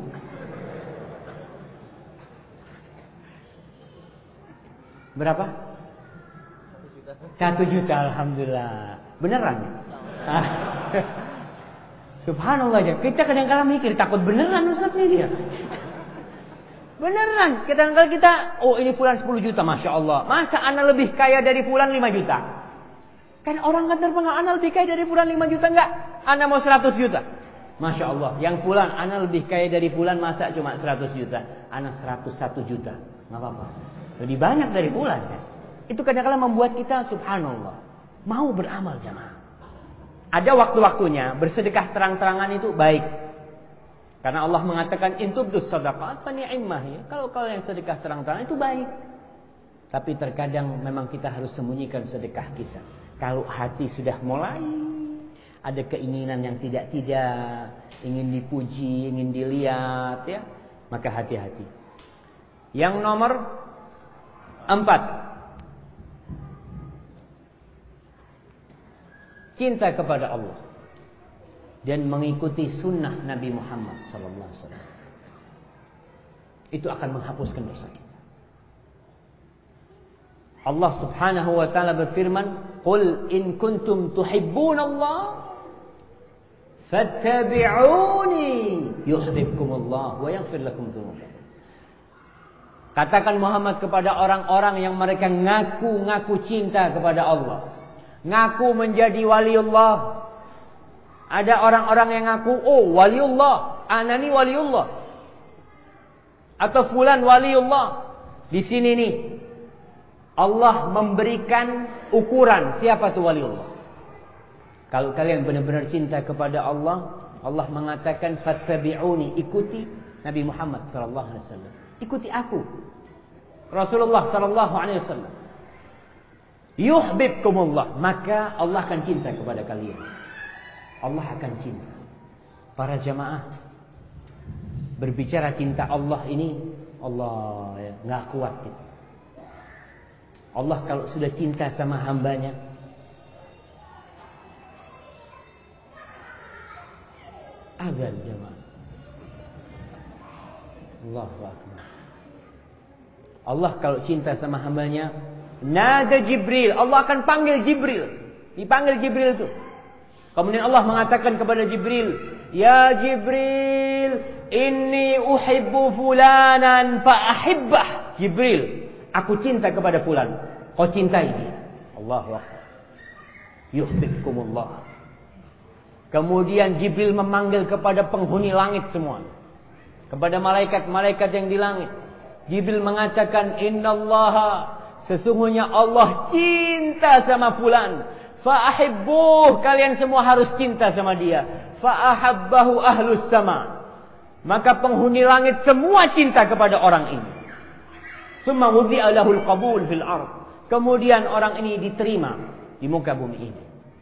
Berapa? Satu juta. Satu juta, alhamdulillah. Beneran? Ah. Subhanallah ya. Kita kadang-kadang mikir takut beneran Ustaz nih dia. Beneran. Kadang-kadang kita, oh ini fulan sepuluh juta, masya Allah. Masa ana lebih kaya dari fulan lima juta? Kan orang kan terpengaruh, ana lebih kaya dari fulan lima juta, enggak? Ana mau seratus juta. Masya Allah. Yang fulan, ana lebih kaya dari fulan, masa cuma seratus juta? Ana seratus satu juta. Enggak apa-apa. Lebih banyak dari bulan kan? Itu kadang-kadang membuat kita subhanallah mau beramal jamaah. Ada waktu-waktunya bersedekah terang-terangan itu baik. Karena Allah mengatakan intubdus shadaqat fa ni'mah ya. Kalau kalian sedekah terang-terangan itu baik. Tapi terkadang memang kita harus sembunyikan sedekah kita. Kalau hati sudah mulai ada keinginan yang tidak-tidak, ingin dipuji, ingin dilihat ya, maka hati-hati. Yang nomor empat, cinta kepada Allah dan mengikuti sunnah Nabi Muhammad sallallahu alaihi wasallam. Itu akan menghapuskan dosa kita. Allah Subhanahu wa taala berfirman, "Qul in kuntum tuhibbunallah fattabi'uni yuhibbukumullah wa yaghfir lakum dzunubakum." Katakan Muhammad kepada orang-orang yang mereka ngaku-ngaku cinta kepada Allah, ngaku menjadi waliullah. Ada orang-orang yang ngaku, oh waliullah, anani waliullah, atau fulan waliullah. Di sini nih Allah memberikan ukuran siapa tuh waliullah. Kalau kalian benar-benar cinta kepada Allah, Allah mengatakan fattabi'uni, ikuti Nabi Muhammad sallallahu alaihi wasallam. Ikuti aku, Rasulullah sallallahu alaihi wasallam. Yuhibbukumullah, maka Allah akan cinta kepada kalian. Allah akan cinta. Para jamaah, berbicara cinta Allah ini, Allah ya, nggak kuat kita. Allah kalau sudah cinta sama hambanya, azan jamaah. Allahu Akbar. Allah kalau cinta sama hambanya, nada Jibril, Allah akan panggil Jibril. Dipanggil Jibril itu. Kemudian Allah mengatakan kepada Jibril, "Ya Jibril, inni uhibbu fulanan fa ahibbah." Jibril, aku cinta kepada fulan, kau cintai dia. Allahu Akbar. Yuhibbukumullah. Kemudian Jibril memanggil kepada penghuni langit semua, kepada malaikat-malaikat yang di langit. Jibril mengatakan, "Innallaha, sesungguhnya Allah cinta sama fulan. Fa ahibbuh, kalian semua harus cinta sama dia. Fa ahabbahu ahlus sama." Maka penghuni langit semua cinta kepada orang ini. Tsumma wudi'a lahul qabul fil ardh. Kemudian orang ini diterima di muka bumi ini.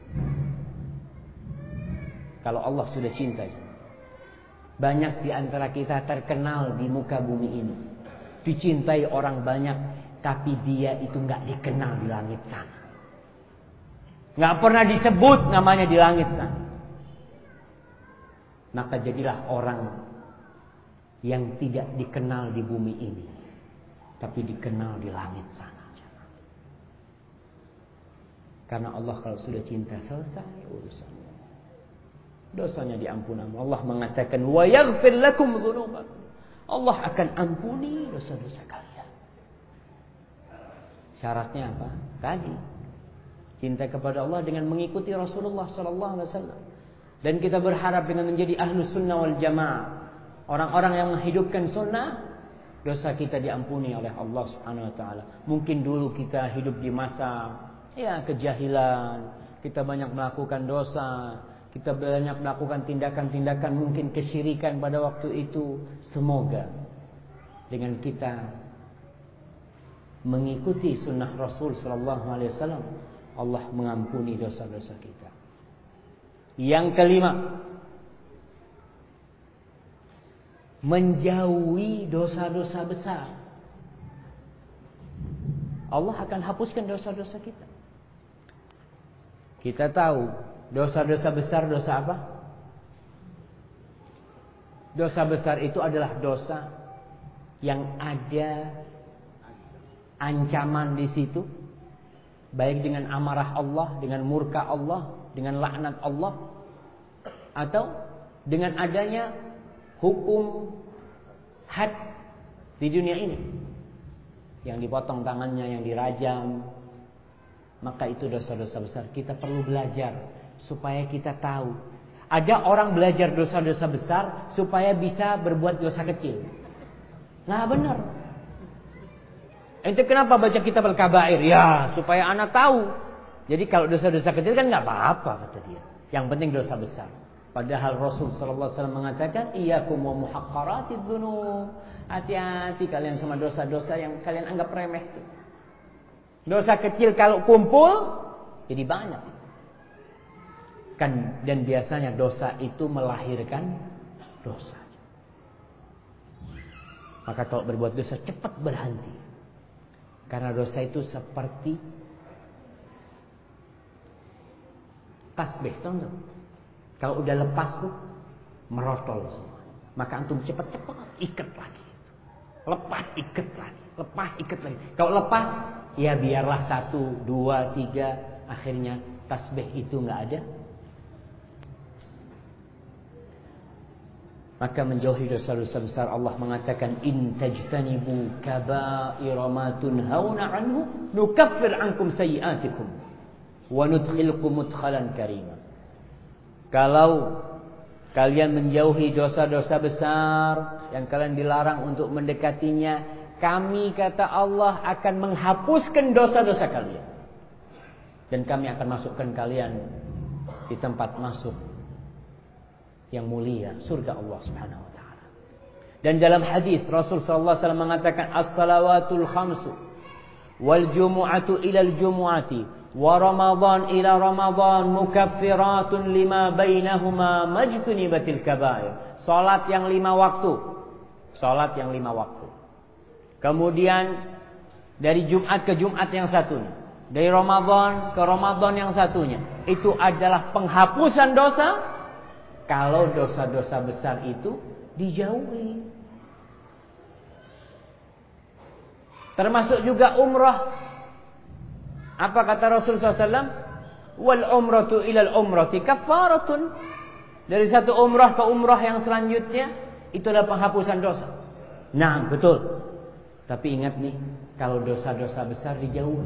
Kalau Allah sudah cinta, banyak di antara kita terkenal di muka bumi ini, dicintai orang banyak, tapi dia itu nggak dikenal di langit sana, nggak pernah disebut namanya di langit sana. Maka jadilah orang yang tidak dikenal di bumi ini, tapi dikenal di langit sana. Karena Allah kalau sudah cinta, selesai urusannya. Dosanya diampuni. Allah mengatakan, "Wa yaghfir lakum dzunubakum." Allah akan ampuni dosa-dosa kalian. Syaratnya apa? Tadi, cinta kepada Allah dengan mengikuti Rasulullah sallallahu alaihi wasallam. Dan kita berharap dengan menjadi ahlus sunnah wal jamaah, orang-orang yang menghidupkan sunnah, dosa kita diampuni oleh Allah Subhanahu wa taala. Mungkin dulu kita hidup di masa ya kejahilan, kita banyak melakukan dosa, kita banyak melakukan tindakan-tindakan mungkin kesyirikan pada waktu itu. Semoga dengan kita mengikuti sunnah Rasul sallallahu alaihi wasallam, Allah mengampuni dosa-dosa kita. Yang kelima, menjauhi dosa-dosa besar. Allah akan hapuskan dosa-dosa kita. Kita tahu dosa-dosa besar, dosa apa? Dosa besar itu adalah dosa yang ada ancaman di situ, baik dengan amarah Allah, dengan murka Allah, dengan laknat Allah, atau dengan adanya hukum had di dunia ini, yang dipotong tangannya, yang dirajam. Maka itu dosa-dosa besar. Kita perlu belajar supaya kita tahu. Ada orang belajar dosa-dosa besar supaya bisa berbuat dosa kecil. Nah benar. Ente kenapa baca kitab Al-Kabair? Ya supaya anak tahu. Jadi kalau dosa-dosa kecil kan nggak apa-apa kata dia. Yang penting dosa besar. Padahal Rasul sallallahu alaihi wasallam mengatakan, "Iyyakum wa muhaqqaratidz dzunub." Hati-hati kalian sama dosa-dosa yang kalian anggap remeh itu. Dosa kecil kalau kumpul jadi banyak. Kan dan biasanya dosa itu melahirkan dosa. Maka kalau berbuat dosa cepat berhenti. Karena dosa itu seperti tasbih, tahu enggak? Kalau udah lepas tuh merotol semua. Maka antum cepat-cepat ikat lagi. Lepas ikat lagi. Lepas ikat lagi. Kalau lepas, ya biarlah satu, dua, tiga, akhirnya tasbih itu nggak ada. Maka menjauhi dosa-dosa besar. Allah mengatakan, "In tajtanibu kaba'ira ma tunhauna anhu nukaffir ankum sayyi'atikum wa nudkhilkum mudkhalan karima." Kalau kalian menjauhi dosa-dosa besar yang kalian dilarang untuk mendekatinya, kami kata Allah akan menghapuskan dosa-dosa kalian. Dan kami akan masukkan kalian di tempat masuk yang mulia, surga Allah Subhanahu wa taala. Dan dalam hadis Rasul sallallahu alaihi wasallam mengatakan, "As-salawatul khamsu wal jumu'atu ila al-jumu'ati wa ramadhan ila ramadhan mukaffiratun lima bainahuma majtunibatil kaba'ir." Salat yang lima waktu. Salat yang lima waktu. Kemudian dari Jumat ke Jumat yang satunya, dari Ramadan ke Ramadan yang satunya, itu adalah penghapusan dosa. Kalau dosa-dosa besar itu dijauhi. Termasuk juga umrah. Apa kata Rasulullah sallallahu alaihi wasallam? Wal umratu ilal umrati kafaratun. Dari satu umrah ke umrah yang selanjutnya itu adalah penghapusan dosa. Nah, betul. Tapi ingat nih, kalau dosa-dosa besar dijauhi.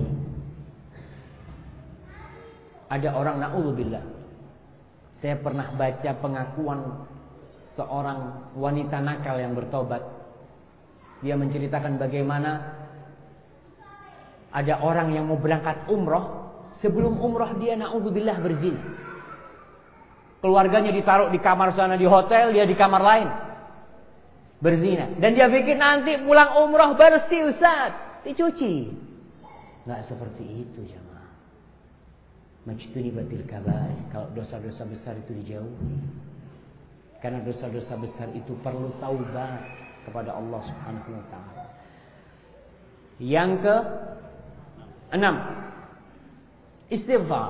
Ada orang, na'udzubillah, saya pernah baca pengakuan seorang wanita nakal yang bertobat. Dia menceritakan bagaimana ada orang yang mau berangkat umroh, sebelum umroh dia na'udzubillah berzina. Keluarganya ditaruh di kamar sana di hotel, dia di kamar lain berzina. Dan dia pikir nanti pulang umroh bersih, Ustaz, dicuci. Nggak seperti itu, jemaah. Majtunibatil kabair. Kalau dosa-dosa besar itu dijauhi. Karena dosa-dosa besar itu perlu taubat kepada Allah Subhanahu wa taala. Yang ke enam, istighfar.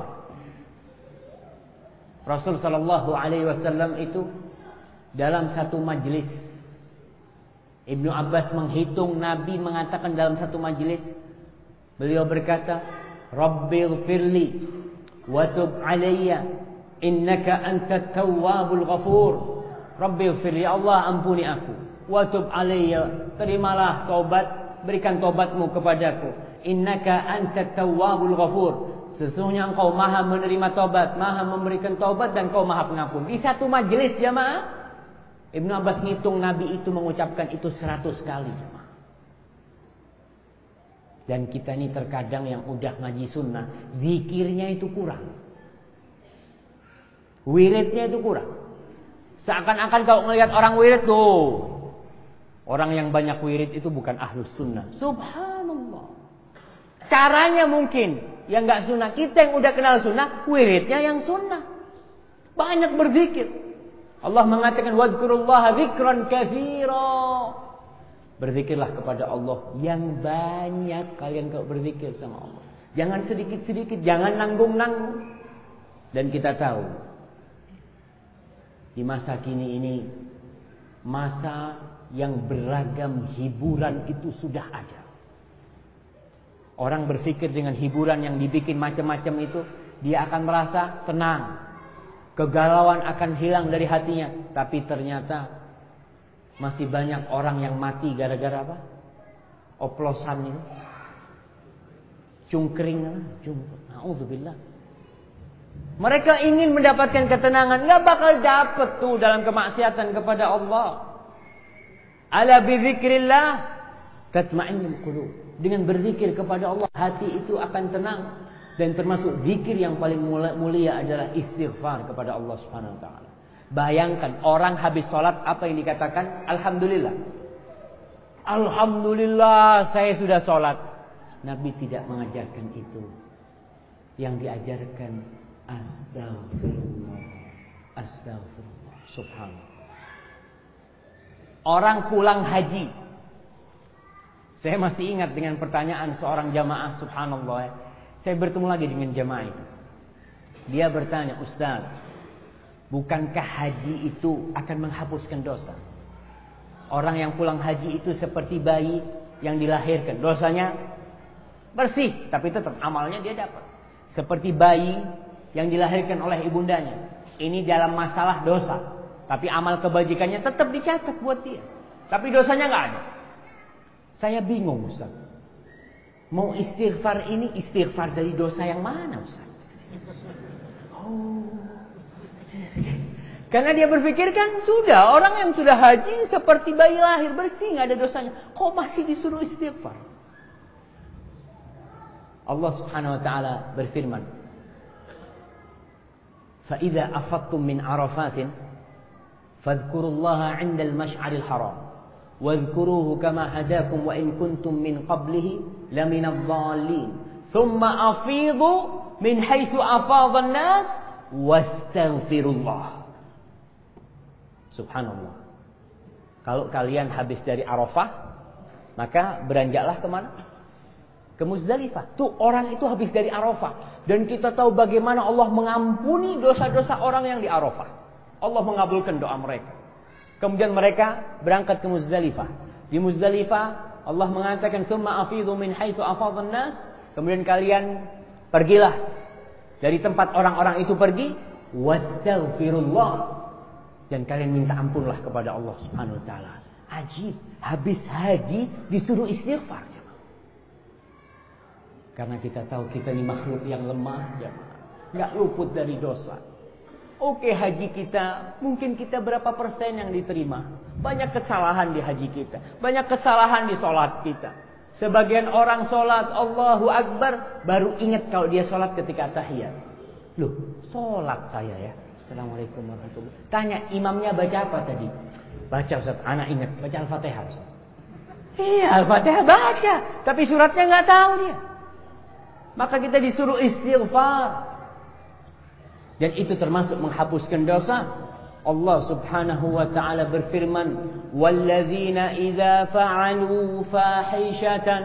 Rasul sallallahu alaihi wasallam itu dalam satu majlis, Ibnu Abbas menghitung Nabi mengatakan dalam satu majlis, beliau berkata, Rabbighfirli wa tub alayya innaka antat tawwabul ghafur. Rabbighfirli, ya Allah ampuni aku, wa tub alayya, terimalah taubat, berikan taubatmu kepadaku. Innaka antat tawwabul ghafur, sesungguhnya engkau maha menerima taubat, maha memberikan taubat, dan engkau maha pengampun. Di satu majelis jamaah, Ibnu Abbas ngitung Nabi itu mengucapkan itu seratus kali jamaah. Dan kita ini terkadang yang udah ngaji sunnah, zikirnya itu kurang, wiridnya itu kurang. Seakan-akan kalau melihat orang wirid tuh, orang yang banyak wirid itu bukan ahlus sunnah. Subhanallah. Caranya mungkin yang nggak sunnah. Kita yang udah kenal sunnah, wiridnya yang sunnah. Banyak berzikir. Allah mengatakan wadhkurullaha dzikran katsira. Berzikirlah kepada Allah yang banyak. Kalian kalau berzikir sama Allah, jangan sedikit-sedikit, jangan nanggung-nanggung. Dan kita tahu di masa kini ini, masa yang beragam hiburan itu sudah ada. Orang berpikir dengan hiburan yang dibikin macam-macam itu, dia akan merasa tenang. Kegalauan akan hilang dari hatinya. Tapi ternyata masih banyak orang yang mati gara-gara apa? Oplosan itu. Cungkring. Na'udzubillah. Mereka ingin mendapatkan ketenangan. Gak bakal dapat tuh dalam kemaksiatan kepada Allah. Ala bizikrillah tatma'innul qulub. Dengan berzikir kepada Allah, hati itu akan tenang. Dan termasuk zikir yang paling mulia adalah istighfar kepada Allah Subhanahu wa taala. Bayangkan orang habis sholat apa yang dikatakan? Alhamdulillah. Alhamdulillah saya sudah sholat. Nabi tidak mengajarkan itu. Yang diajarkan astagfirullah, astagfirullah, subhanallah. Orang pulang haji. Saya masih ingat dengan pertanyaan seorang jamaah, subhanallah. Saya bertemu lagi dengan jamaah itu. Dia bertanya, Ustaz, bukankah haji itu akan menghapuskan dosa? Orang yang pulang haji itu seperti bayi yang dilahirkan. Dosanya bersih, tapi tetap amalnya dia dapat. Seperti bayi yang dilahirkan oleh ibundanya. Ini dalam masalah dosa, tapi amal kebajikannya tetap dicatat buat dia. Tapi dosanya nggak ada. Saya bingung, Ustaz. Mau istighfar ini istighfar dari dosa yang mana, Ustaz? Oh. Karena dia berpikir kan sudah, orang yang sudah haji seperti bayi lahir bersih, nggak ada dosanya. Kok masih disuruh istighfar? Allah Subhanahu wa taala berfirman, "Fa-idza afattum min Arafatin fadhkurullaha 'inda al-mash'aril haram wadhkuruhu kama hadakum wa in kuntum min qablihi laminadh dhalin thumma afidhu min haitsu afadha an-nas wastaghfirullah." Subhanallah. Kalau kalian habis dari Arafah, maka beranjaklah kemana? Ke Muzdalifah. Tuh orang itu habis dari Arafah. Dan kita tahu bagaimana Allah mengampuni dosa-dosa orang yang di Arafah. Allah mengabulkan doa mereka. Kemudian mereka berangkat ke Muzdalifah. Di Muzdalifah Allah mengatakan summa afidhu min haitsu afadhan nas, kemudian kalian pergilah dari tempat orang-orang itu pergi, wastaghfirullah, dan kalian minta ampunlah kepada Allah Subhanahu wa taala. Ajib, habis haji disuruh istighfar, jemaah. Karena kita tahu kita ini makhluk yang lemah, jemaah. Enggak luput dari dosa. Oke, haji kita, mungkin kita berapa persen yang diterima? Banyak kesalahan di haji kita, banyak kesalahan di sholat kita. Sebagian orang sholat Allahu Akbar baru ingat kalau dia sholat ketika tahiyat. Loh, sholat saya ya. Assalamualaikum warahmatullahi wabarakatuh. Tanya imamnya baca apa tadi? Baca Ustaz, anak ingat baca Al-Fatihah Ustaz. Iya, Al-Fatihah baca, tapi suratnya nggak tahu dia. Maka kita disuruh istighfar. Dan itu termasuk menghapuskan dosa. Allah Subhanahu wa taala berfirman, "Walladzina idza fa'alu fahishatan."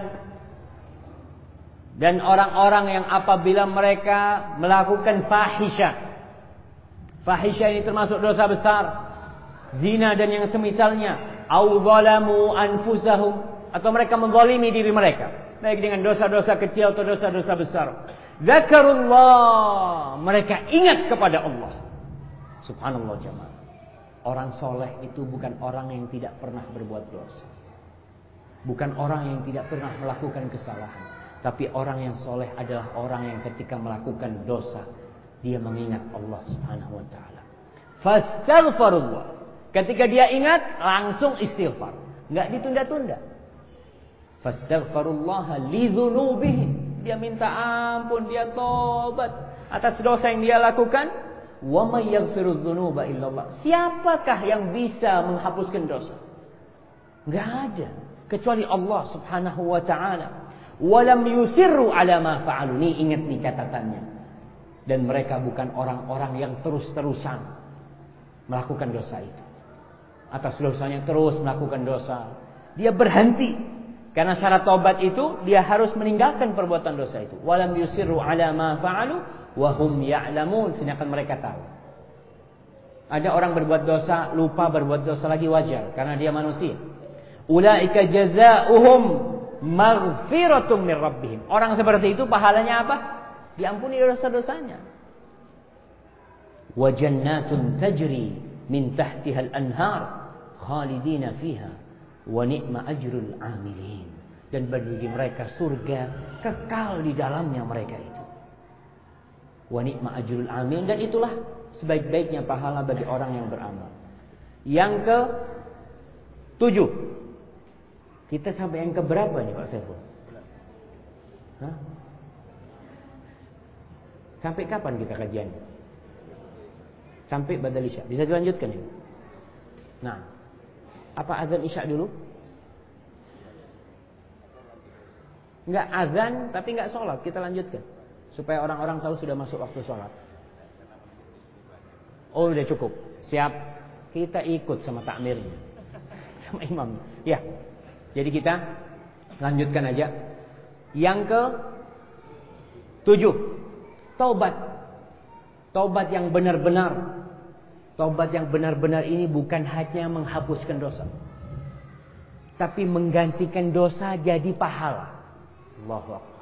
Dan orang-orang yang apabila mereka melakukan fahisyah. Fahisyah ini termasuk dosa besar. Zina dan yang semisalnya, au zalamu anfusahum, atau mereka menzalimi diri mereka, baik dengan dosa-dosa kecil atau dosa-dosa besar. Zakarullah, mereka ingat kepada Allah. Subhanallah jemaah. Orang soleh itu bukan orang yang tidak pernah berbuat dosa, bukan orang yang tidak pernah melakukan kesalahan, tapi orang yang soleh adalah orang yang ketika melakukan dosa dia mengingat Allah Subhanahu wa taala. Fastaghfirullah. Ketika dia ingat, langsung istighfar. Enggak ditunda-tunda. Fastaghfirullaha lidzunubihim. Dia minta ampun, dia tobat atas dosa yang dia lakukan. Wa may yaghfirudz dzunuba illallah. Siapakah yang bisa menghapuskan dosa? Enggak ada kecuali Allah Subhanahu wa taala. Wa lam yusirru ala ma fa'alu. Nih ingat nih catatannya. Dan mereka bukan orang-orang yang terus-terusan melakukan dosa itu. Atas dosanya terus melakukan dosa. Dia berhenti. Karena syarat taubat itu dia harus meninggalkan perbuatan dosa itu. Walam yusirru ala ma fa'alu wa hum ya'lamun, sedangkan mereka tahu. Ada orang berbuat dosa, lupa berbuat dosa lagi, wajar karena dia manusia. Ulaika jazaohum maghfiratum min rabbihim. Orang seperti itu pahalanya apa? Diampuni dosa-dosanya. Wa jannatun tajri min tahtihal anhar khalidina fiha wa ni'ma ajrul amilin. Dan bagi mereka surga kekal di dalamnya mereka itu. Wa ni'ma ajrul amilin, dan itulah sebaik-baiknya pahala bagi orang yang beramal. Yang ke tujuh. Kita sampai yang ke berapa nih Pak Saiful? Hah? Sampai kapan kita kajian? Sampai badal isya. Bisa dilanjutkan ini? Nah, apa azan isya dulu? Enggak azan tapi enggak sholat, kita lanjutkan supaya orang-orang tahu sudah masuk waktu sholat. Oh, udah cukup. Siap. Kita ikut sama takmirnya, sama imam. Ya. Jadi kita lanjutkan aja. Yang ke tujuh, taubat. Taubat yang benar-benar. Taubat yang benar-benar ini bukan hanya menghapuskan dosa, tapi menggantikan dosa jadi pahala. Allahu Akbar.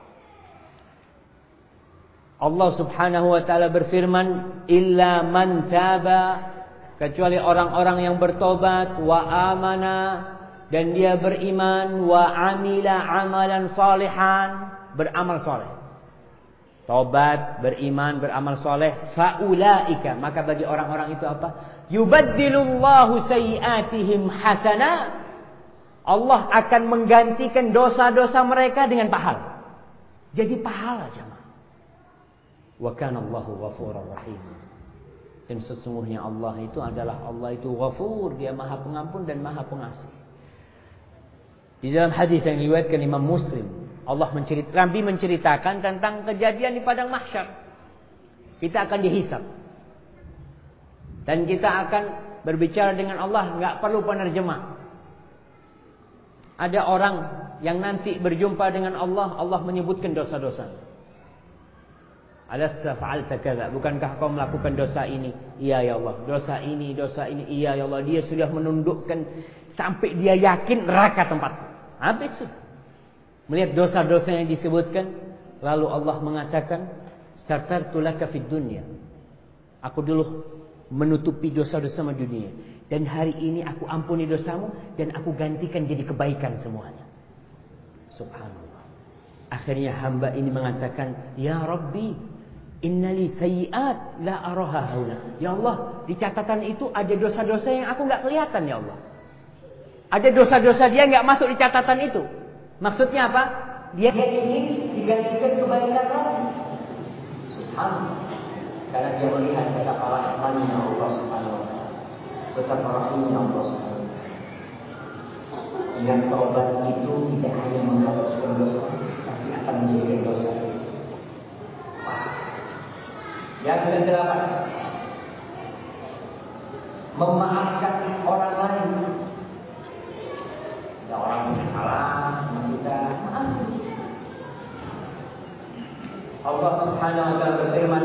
Allah Subhanahu wa taala berfirman, "Illa man taba", kecuali orang-orang yang bertobat, wa amana, dan dia beriman, wa amila amalan salihan, beramal saleh. Tobat, beriman, beramal soleh, faulaika, maka bagi orang-orang itu apa? Yubaddilullahu sayyiatihim hasanah. Allah akan menggantikan dosa-dosa mereka dengan pahala. Jadi pahala jemaah. Wa kana Allahu ghafurur rahim. Dan sesungguhnya Allah itu adalah Allah itu Ghafur, dia Maha Pengampun dan Maha Pengasih. Di dalam hadis yang diriwayatkan Imam Muslim, Allah menceritakan, Nabi menceritakan tentang kejadian di padang mahsyar. Kita akan dihisab. Dan kita akan berbicara dengan Allah, enggak perlu penerjemah. Ada orang yang nanti berjumpa dengan Allah, Allah menyebutkan dosa-dosanya. Alasta fa'alta kadza, bukankah kau melakukan dosa ini? Iya ya Allah, dosa ini, dosa ini. Iya ya Allah, dia sudah menundukkan sampai dia yakin neraka tempat. Habis sudah. Melihat dosa-dosa yang disebutkan, lalu Allah mengatakan, "Satartu laka fid dunya." Aku dulu menutupi dosa-dosa di dunia, dan hari ini aku ampuni dosamu dan aku gantikan jadi kebaikan semuanya. Subhanallah. Akhirnya hamba ini mengatakan, "Ya Rabbi, innali sayyi'at la araha hauna." Ya Allah, di catatan itu ada dosa-dosa yang aku nggak kelihatan ya Allah. Ada dosa-dosa dia nggak masuk di catatan itu. Maksudnya apa? Dia ingin digantikan kebaikan lagi. Subhanallah. Karena dia melihat betapa rahmatnya Allah Subhanahu wa taala. Betapa rahimnya Allah Subhanahu wa taala. Yang taubat itu tidak hanya menghapuskan dosa, tapi akan menjadikan dosa. Yang kedelapan, memaafkan orang lain. Ada orang yang salah sama kita, maafkan. Allah Subhanahu wa taala berfirman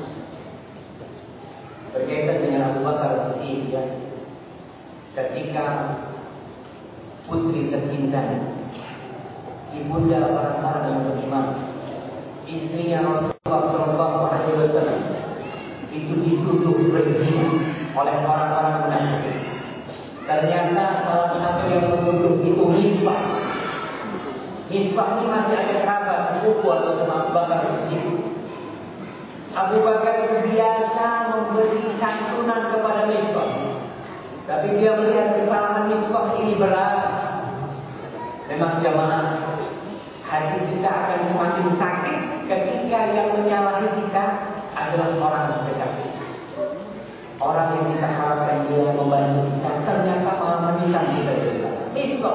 berkaitan dengan Abu Bakar Siddiq, ya, ketika putri tercinta, ibunda orang-orang yang beriman, istrinya Rasulullah Shallallahu Alaihi Wasallam itu dituduh berzina oleh orang-orang munafik. Ternyata salah satu yang menuduh itu Misbah. Misbah ini masih ada kerabat sepupu atau sama Abu Bakar Siddiq. Abu Bakar itu biasa memberi santunan kepada Misbah, tapi dia melihat kesalahan Misbah ini berat. Memang jamaah, hati kita akan semakin sakit ketika yang menyalahi kita adalah orang terdekat kita. Orang yang kita harapkan dia membantu kita, ternyata malah menyiksa kita juga. Misbah.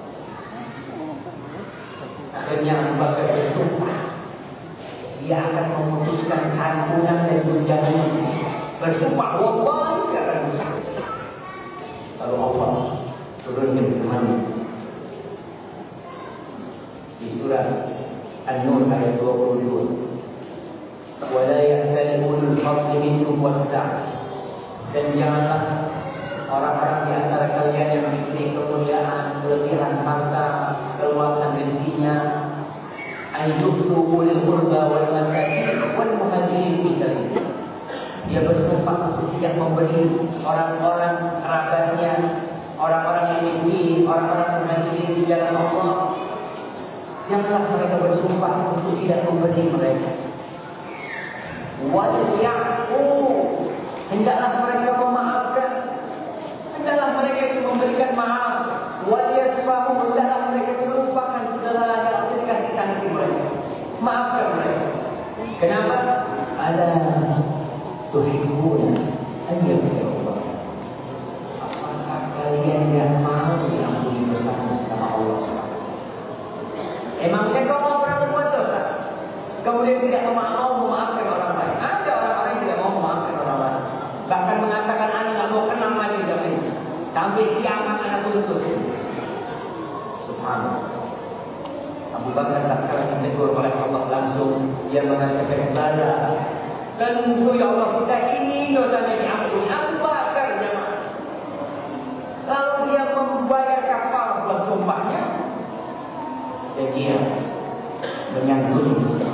Akhirnya Abu Bakar bersumpah, dia akan memutuskan santunan dan tunjangan. Bersumpah, wallahi dia akan berusaha. Lalu Allah turunkan firman di surah An-Nur ayat dua puluh dua. Wa la yahtali ulul fadli minkum was-sa'a. Dan janganlah orang-orang di antara kalian yang memiliki kemuliaan, kelebihan harta, keluasan rezekinya, ayyutu ulil qurba wal masakin wal muhajirin fi sabilillah. Dia bersumpah untuk tidak memberi orang-orang kerabatnya, orang-orang yang miskin, orang-orang muhajirin di jalan Allah. Janganlah mereka bersumpah untuk tidak memberi mereka. Wal ya'fu, hendaklah mereka memaafkan, hendaklah mereka itu memberikan maaf. Wal yasfahu, hendaklah mereka itu melupakan segala yang sudah dikasih hati mereka. Maafkan mereka. Kenapa? Ada tuhibbuna an yaghfira Allah. Apakah kalian yang mau diampuni dosa sama Allah? Emangnya kau mau pernah berbuat dosa, kemudian tidak mau memaafkan orang lain? Ada orang-orang yang tidak mau memaafkan orang lain, bahkan mengatakan anak tidak mau kenal lagi dengan ini, sampai kiamat anak muncul. Subhanallah. Abu Bakar tak kala ditegur oleh Allah langsung, dia mengatakan, "Bala, tentu ya Allah, kita ini dosanya diampuni." Abu Bakar jemaah. Lalu dia membayar kafarah buat sumpahnya, dan dia menyangguti dosa.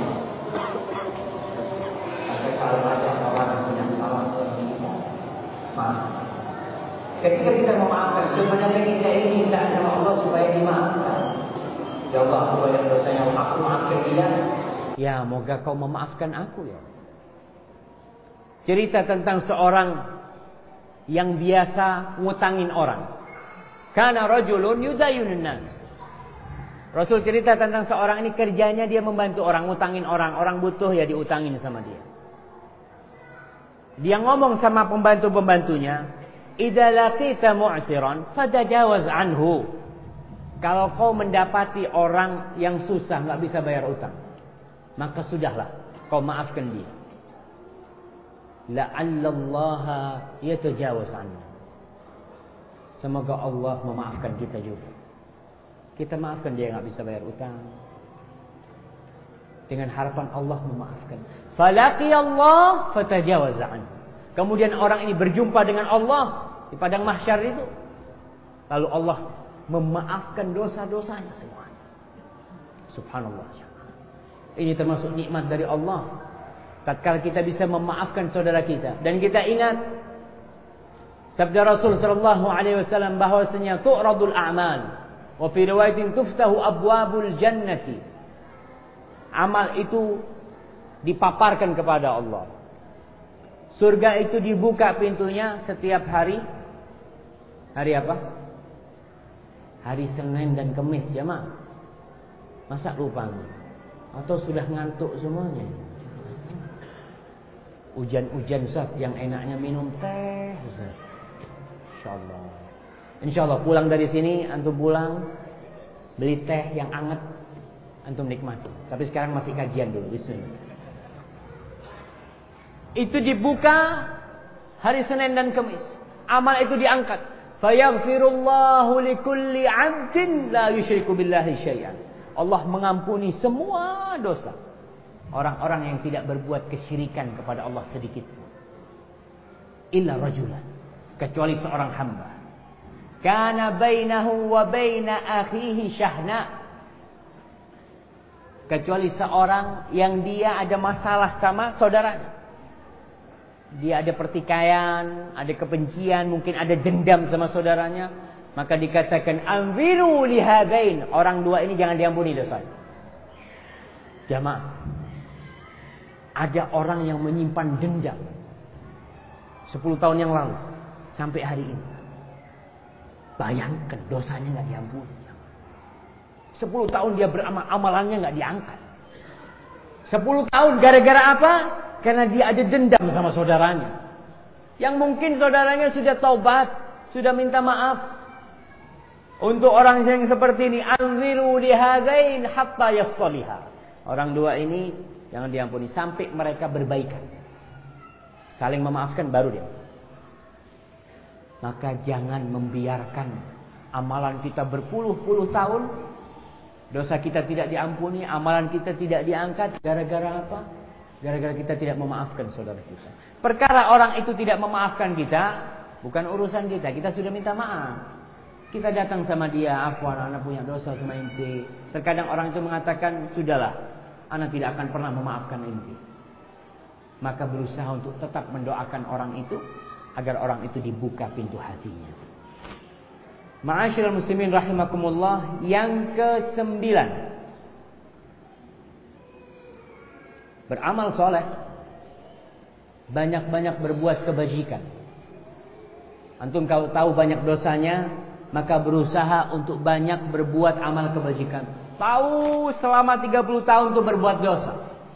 Maka kalau ada orang yang salah seperti kita, maaf. Ketika kita memaafkan, sebenarnya kita ini minta sama Allah supaya dimaafkan. Ya Allah, aku banyak dosa yang aku maafkan dia. Ya, moga kau memaafkan aku ya. Cerita tentang seorang yang biasa ngutangin orang. Kana rajulun yudayunun nas. Rasul cerita tentang seorang ini kerjanya dia membantu orang, ngutangin orang. Orang butuh ya diutangin sama dia. Dia ngomong sama pembantu-pembantunya, "Idza laqita mu'siran fatajawaz anhu." Kalau kau mendapati orang yang susah nggak bisa bayar utang, maka sudahlah kau maafkan dia. La'allallaha yatajawaz anhu. Semoga Allah memaafkan kita juga. Kita maafkan dia nggak bisa bayar utang, dengan harapan Allah memaafkan. Falaqiyallah fatajawaza anhu. Kemudian orang ini berjumpa dengan Allah di padang mahsyar itu. Lalu Allah memaafkan dosa-dosanya semuanya. Subhanallah. Ini termasuk nikmat dari Allah. Tatkala kita bisa memaafkan saudara kita, dan kita ingat sabda Rasul sallallahu alaihi wasallam bahwasanya tu'radul a'mal wa fi riwayatin tuftahu abwabul jannati. Amal itu dipaparkan kepada Allah. Surga itu dibuka pintunya setiap hari. Hari apa? Hari Senin dan Kamis, jemaah. Masa lupa? Atau sudah ngantuk semuanya? Hujan-hujan Ustaz, yang enaknya minum teh Ustaz. Insyaallah. Insyaallah pulang dari sini antum pulang beli teh yang anget, antum nikmati. Tapi sekarang masih kajian dulu. Bismillah. Itu dibuka hari Senin dan Kamis. Amal itu diangkat. Fayaghfirullahu likulli 'abdin la yusyriku billahi syai'an. Allah mengampuni semua dosa orang-orang yang tidak berbuat kesyirikan kepada Allah sedikit pun. Illa rajulan, kecuali seorang hamba. Kana bainahu wa baina akhihi syahna. Kecuali seorang yang dia ada masalah sama saudaranya. Dia ada pertikaian, ada kebencian, mungkin ada dendam sama saudaranya, maka dikatakan anziru lihadain, orang dua ini jangan diampuni dosanya. Jamaah, ada orang yang menyimpan dendam sepuluh tahun yang lalu sampai hari ini. Bayangkan dosanya nggak diampuni. sepuluh tahun dia beramal, amalannya nggak diangkat. sepuluh tahun gara-gara apa? Karena dia ada dendam sama saudaranya. Yang mungkin saudaranya sudah taubat, sudah minta maaf. Untuk orang yang seperti ini, anziru lihadain hatta yasliha. Orang dua ini jangan diampuni sampai mereka berbaikan. Saling memaafkan baru dia. Maka jangan membiarkan amalan kita berpuluh-puluh tahun, dosa kita tidak diampuni, amalan kita tidak diangkat gara-gara apa? Gara-gara kita tidak memaafkan saudara kita. Perkara orang itu tidak memaafkan kita, bukan urusan kita. Kita sudah minta maaf. Kita datang sama dia, afwan, anak punya dosa sama ente. Terkadang orang itu mengatakan, sudahlah, anak tidak akan pernah memaafkan ente. Maka berusaha untuk tetap mendoakan orang itu, agar orang itu dibuka pintu hatinya. Ma'asyiral muslimin rahimakumullah, yang kesembilan. Beramal soleh, banyak-banyak berbuat kebajikan. Antum kalau tahu banyak dosanya, maka berusaha untuk banyak berbuat amal kebajikan. Tahu selama tiga puluh tahun untuk berbuat dosa,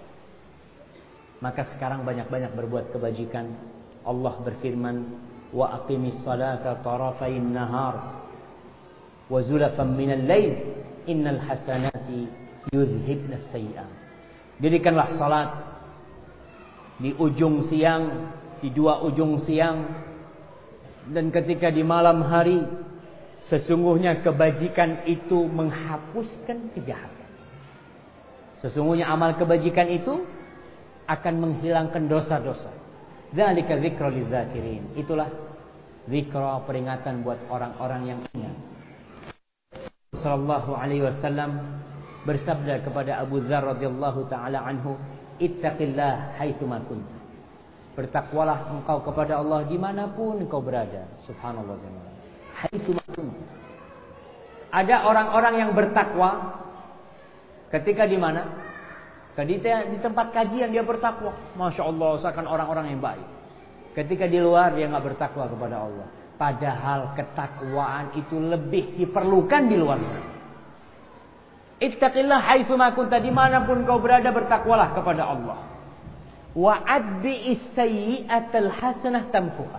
maka sekarang banyak-banyak berbuat kebajikan. Allah berfirman, wa aqimis salata tarafayn nahar wa zulafan minal lail innal hasanati yudhibnas sayyi'at. Dirikanlah salat di ujung siang, di dua ujung siang, dan ketika di malam hari. Sesungguhnya kebajikan itu menghapuskan kejahatan. Sesungguhnya amal kebajikan itu akan menghilangkan dosa-dosa. Dzalika dzikra lidzakirin. Itulah zikra, peringatan buat orang-orang yang ingat. Sallallahu alaihi wasallam bersabda kepada Abu Dzar radhiyallahu taala anhu, "Ittaqillah haitsu ma kunta." Bertakwalah engkau kepada Allah dimanapun engkau berada. Subhanallah. Haitsu ma kunta. Ada orang-orang yang bertakwa ketika di mana? Ketika di tempat kajian dia bertakwa, masya Allah, seakan orang-orang yang baik. Ketika di luar dia nggak bertakwa kepada Allah. Padahal ketakwaan itu lebih diperlukan di luar sana. Ittaqillah haitsu ma kunta, dimanapun kau berada bertakwalah kepada Allah. Wa adbi'is sayyi'atal hasanah tamfuha.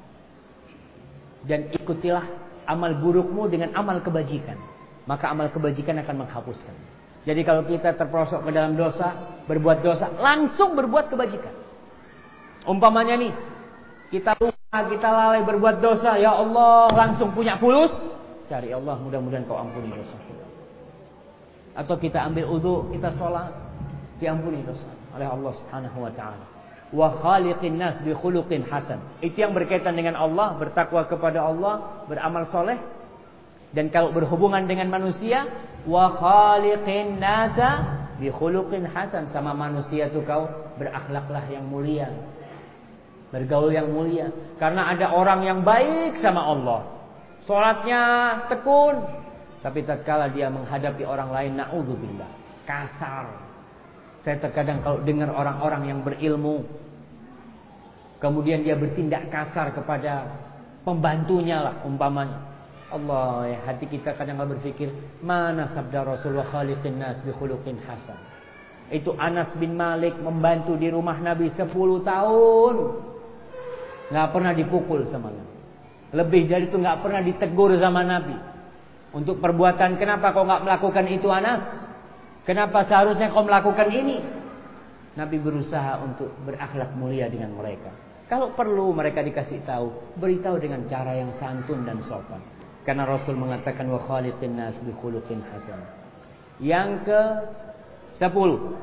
Dan ikutilah amal burukmu dengan amal kebajikan, maka amal kebajikan akan menghapuskan. Jadi kalau kita terperosok ke dalam dosa, berbuat dosa, langsung berbuat kebajikan. Umpamanya nih, kita lupa, kita lalai berbuat dosa, ya Allah, langsung punya fulus, cari Allah, mudah-mudahan kau ampuni dosa kita. Atau kita ambil wudu, kita sholat, diampuni dosa oleh Allah Subhanahu wa taala. Wa khaliqin nas bi khuluqin hasan. Itu yang berkaitan dengan Allah, bertakwa kepada Allah, beramal soleh. Dan kalau berhubungan dengan manusia, wa khaliqin nasa bi khuluqin hasan, sama manusia tuh kau berakhlaklah yang mulia. Bergaul yang mulia. Karena ada orang yang baik sama Allah. Salatnya tekun, tapi tatkala dia menghadapi orang lain, naudzubillah, kasar. Saya terkadang kalau dengar orang-orang yang berilmu, kemudian dia bertindak kasar kepada pembantunya lah umpamanya. Allah, ya, hati kita kadang berpikir, mana sabda Rasulullah khaliqin nas bi khuluqin hasan. Itu Anas bin Malik membantu di rumah Nabi sepuluh tahun. Nggak pernah dipukul sama Nabi. Lebih dari itu nggak pernah ditegur sama Nabi. Untuk perbuatan, kenapa kau nggak melakukan itu Anas? Kenapa seharusnya kau melakukan ini? Nabi berusaha untuk berakhlak mulia dengan mereka. Kalau perlu mereka dikasih tahu, beritahu dengan cara yang santun dan sopan. Karena Rasul mengatakan wa khaliqin nas bi khuluqin hasan. Yang ke sepuluh,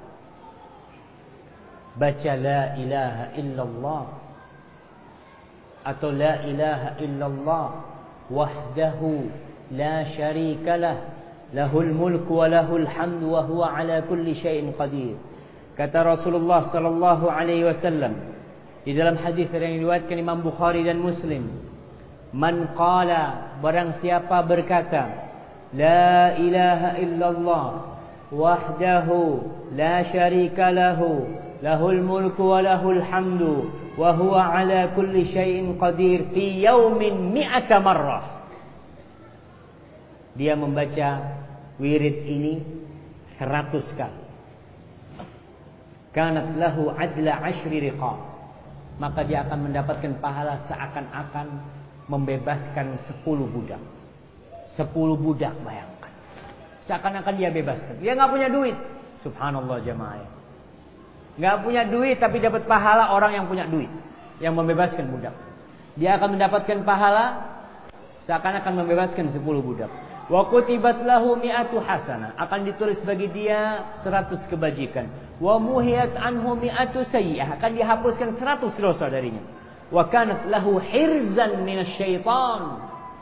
baca la ilaha illallah atau la ilaha illallah wahdahu la syarikalah lahul mulku wa lahul hamdu wa huwa ala kulli syai'in qadir. Kata Rasulullah sallallahu alaihi wasallam di dalam hadis yang diriwayatkan Imam Bukhari dan Muslim, man qala, barang siapa berkata la ilaha illallah wahdahu la syarika lahu lahul mulku wa lahul hamdu wa huwa ala kulli syai'in qadir fi yaumin mi'ata marrah. Dia membaca wirid ini seratus kali. Kanat lahu adla ashri riqab, maka dia akan mendapatkan pahala seakan-akan membebaskan sepuluh budak. Sepuluh budak, bayangkan. Seakan-akan dia bebaskan. Dia nggak punya duit. Subhanallah jemaah. Nggak punya duit tapi dapat pahala orang yang punya duit, yang membebaskan budak. Dia akan mendapatkan pahala seakan-akan membebaskan sepuluh budak. Wa kutibat lahu mi'atu hasanah, akan ditulis bagi dia seratus kebajikan. Wa muhiyat anhu mi'atu sayyi'ah, akan dihapuskan seratus dosa darinya. Wa kanat lahu hirzan minasyaitan,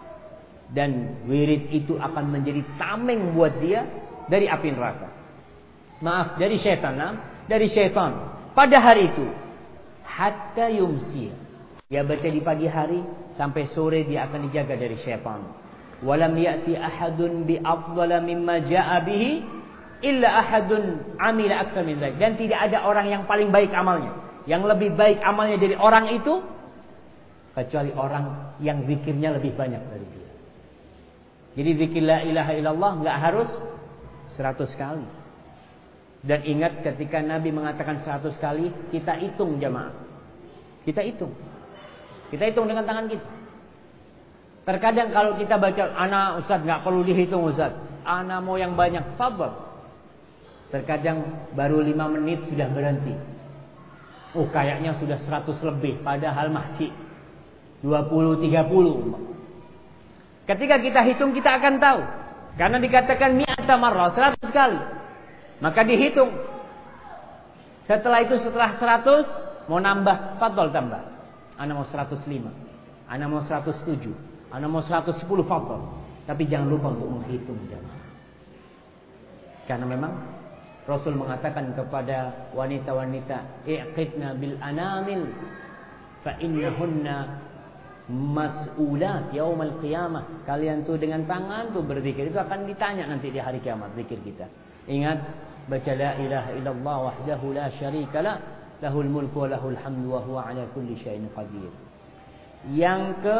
dan wirid itu akan menjadi tameng buat dia dari api neraka. Maaf, dari syaitan, nah? dari syaitan pada hari itu. Hatta yumsi, dia baca di pagi hari sampai sore dia akan dijaga dari syaitan. Walam ya'ti ahadun bi afdala mimma ja'a bihi illa ahadun amila aktsar min dzalik, dan tidak ada orang yang paling baik amalnya, yang lebih baik amalnya dari orang itu, kecuali orang yang zikirnya lebih banyak dari dia. Jadi zikir la ilaha illallah enggak harus seratus kali. Dan ingat ketika Nabi mengatakan seratus kali, kita hitung jamaah. Kita hitung. Kita hitung dengan tangan kita. Terkadang kalau kita baca, ana Ustaz enggak perlu dihitung Ustaz, ana mau yang banyak, fadhal. Terkadang baru lima menit sudah berhenti. Oh kayaknya sudah seratus lebih, padahal masih dua puluh tiga puluh. Ketika kita hitung kita akan tahu. Karena dikatakan mi'ata marrah, seratus kali. Maka dihitung. Setelah itu setelah seratus mau nambah, fadhal tambah. Ana mau seratus lima, ana mau seratus tujuh, ana mau seratus sepuluh, fadhal. Tapi jangan lupa untuk menghitung jemaah. Karena memang Rasul mengatakan kepada wanita-wanita, iqidna bil anamil fa innahunna mas'ulat yaumal qiyamah. Kalian tuh dengan tangan tuh berzikir, itu akan ditanya nanti di hari kiamat zikir kita. Ingat, baca la ilaha illallah wahdahu la syarika lah, lahul mulku wa lahul hamdu wa huwa ala kulli syai'in qadir. Yang ke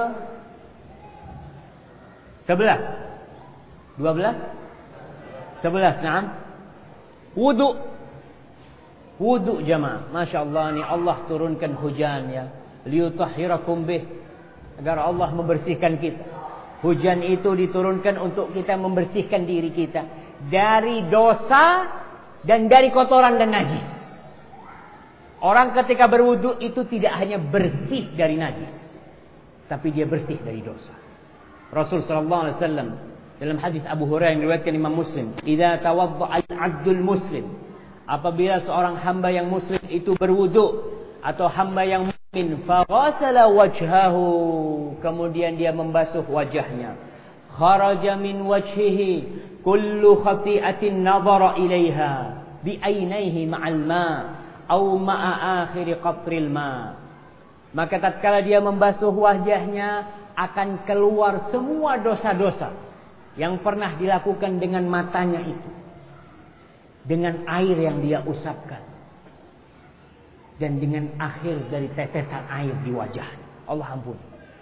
sebelas, dua belas, sebelas, naam. Wudu. Wudu jamaah. Masya Allah, ni Allah turunkan hujan ya, liyutahhirakum bih, agar Allah membersihkan kita. Hujan itu diturunkan untuk kita membersihkan diri kita dari dosa dan dari kotoran dan najis. Orang ketika berwudu itu tidak hanya bersih dari najis, tapi dia bersih dari dosa. Rasul sallallahu alaihi wasallam dalam hadis Abu Hurairah yang diriwayatkan Imam Muslim, "Idza tawadda'a al-'abdul muslim", apabila seorang hamba yang muslim itu berwudu, atau hamba yang mukmin, fa ghasala wajhahu, kemudian dia membasuh wajahnya, kharaja min wajhihi kullu khati'atin nadhara ilaiha bi ainaihi ma'al ma au ma'a akhir qatril ma. Maka tatkala dia membasuh wajahnya akan keluar semua dosa-dosa yang pernah dilakukan dengan matanya itu, dengan air yang dia usapkan, dan dengan akhir dari tetesan air di wajahnya. Allah ampun.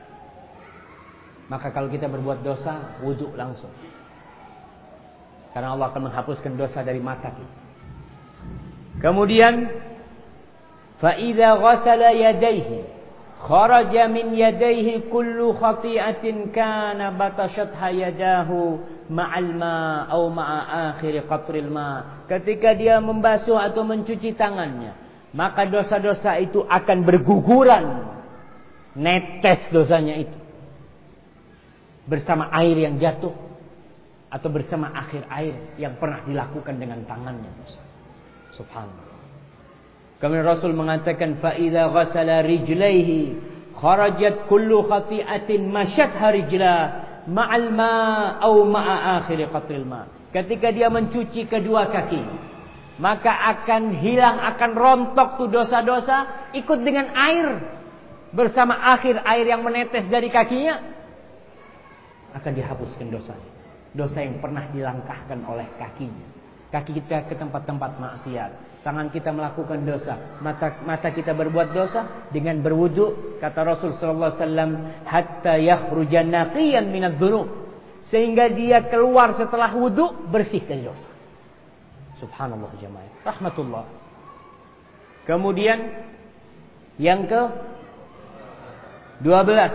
Maka kalau kita berbuat dosa, wudhu langsung, karena Allah akan menghapuskan dosa dari mata kita. Kemudian fa idza ghasala yadayhi kharaja min yadayhi kullu khati'atin kana batashatha yadahu ma'al ma au ma'a akhir qatril ma. Ketika dia membasuh atau mencuci tangannya, maka dosa-dosa itu akan berguguran, netes dosanya itu bersama air yang jatuh atau bersama akhir air yang pernah dilakukan dengan tangannya. Subhanallah. Kemudian Rasul mengatakan fa idza ghasala rijlaihi kharajat kullu khati'atin mashatha rijla ma'al ma au ma'a akhir qatril ma. Ketika dia mencuci kedua kaki, maka akan hilang, akan rontok tuh dosa-dosa ikut dengan air, bersama akhir air yang menetes dari kakinya akan dihapuskan dosanya. Dosa yang pernah dilangkahkan oleh kakinya. Kaki kita ke tempat-tempat maksiat, tangan kita melakukan dosa, mata mata kita berbuat dosa, dengan berwudu, kata Rasul sallallahu alaihi wasallam, hatta yakhruja naqiyan minadz-dzunub, sehingga dia keluar setelah wudu bersih dari dosa. Subhanallah jemaah, rahmatullah. Kemudian yang ke dua belas,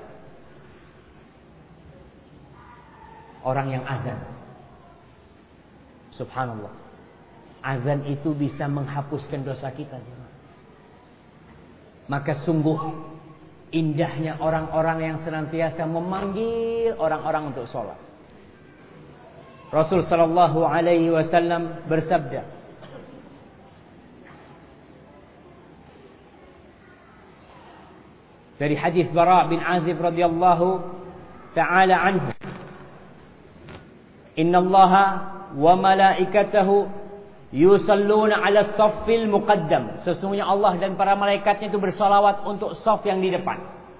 orang yang azan. Subhanallah, azan itu bisa menghapuskan dosa kita, jemaah. Maka sungguh indahnya orang-orang yang senantiasa memanggil orang-orang untuk sholat. Rasul sallallahu alaihi wasallam bersabda, dari hadis Bara bin Azib radhiyallahu taala anhu, innallaha wa malaikatahu yusalluna 'ala as-saffil muqaddam. Sesungguhnya Allah dan para malaikatnya itu bersolawat untuk saf yang di depan.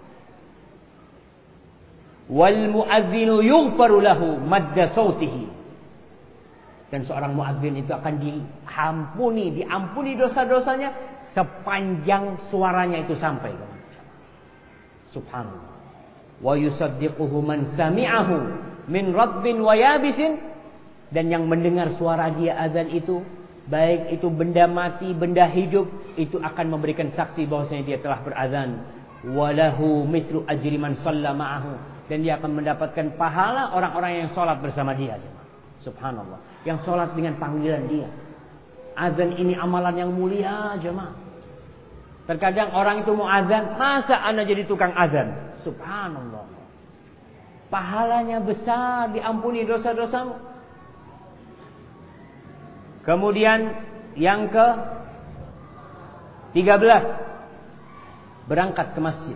Wal muadzinu yughfaru lahu madda sautihi. Dan seorang muadzin itu akan diampuni, diampuni dosa-dosanya sepanjang suaranya itu sampai. Subhanallah. Wa yusaddiquhu man sami'ahu min rabbin wa yabisin. Dan yang mendengar suara dia azan itu, baik itu benda mati, benda hidup, itu akan memberikan saksi bahwasanya dia telah berazan. Walahu mithlu ajri man shalla ma'ahu. Dan dia akan mendapatkan pahala orang-orang yang sholat bersama dia. Subhanallah. Yang sholat dengan panggilan dia. Azan ini amalan yang mulia, jemaah. Terkadang orang itu mau azan, masa ana jadi tukang azan? Subhanallah. Pahalanya besar, diampuni dosa-dosamu. Kemudian yang ke tiga belas, berangkat ke masjid.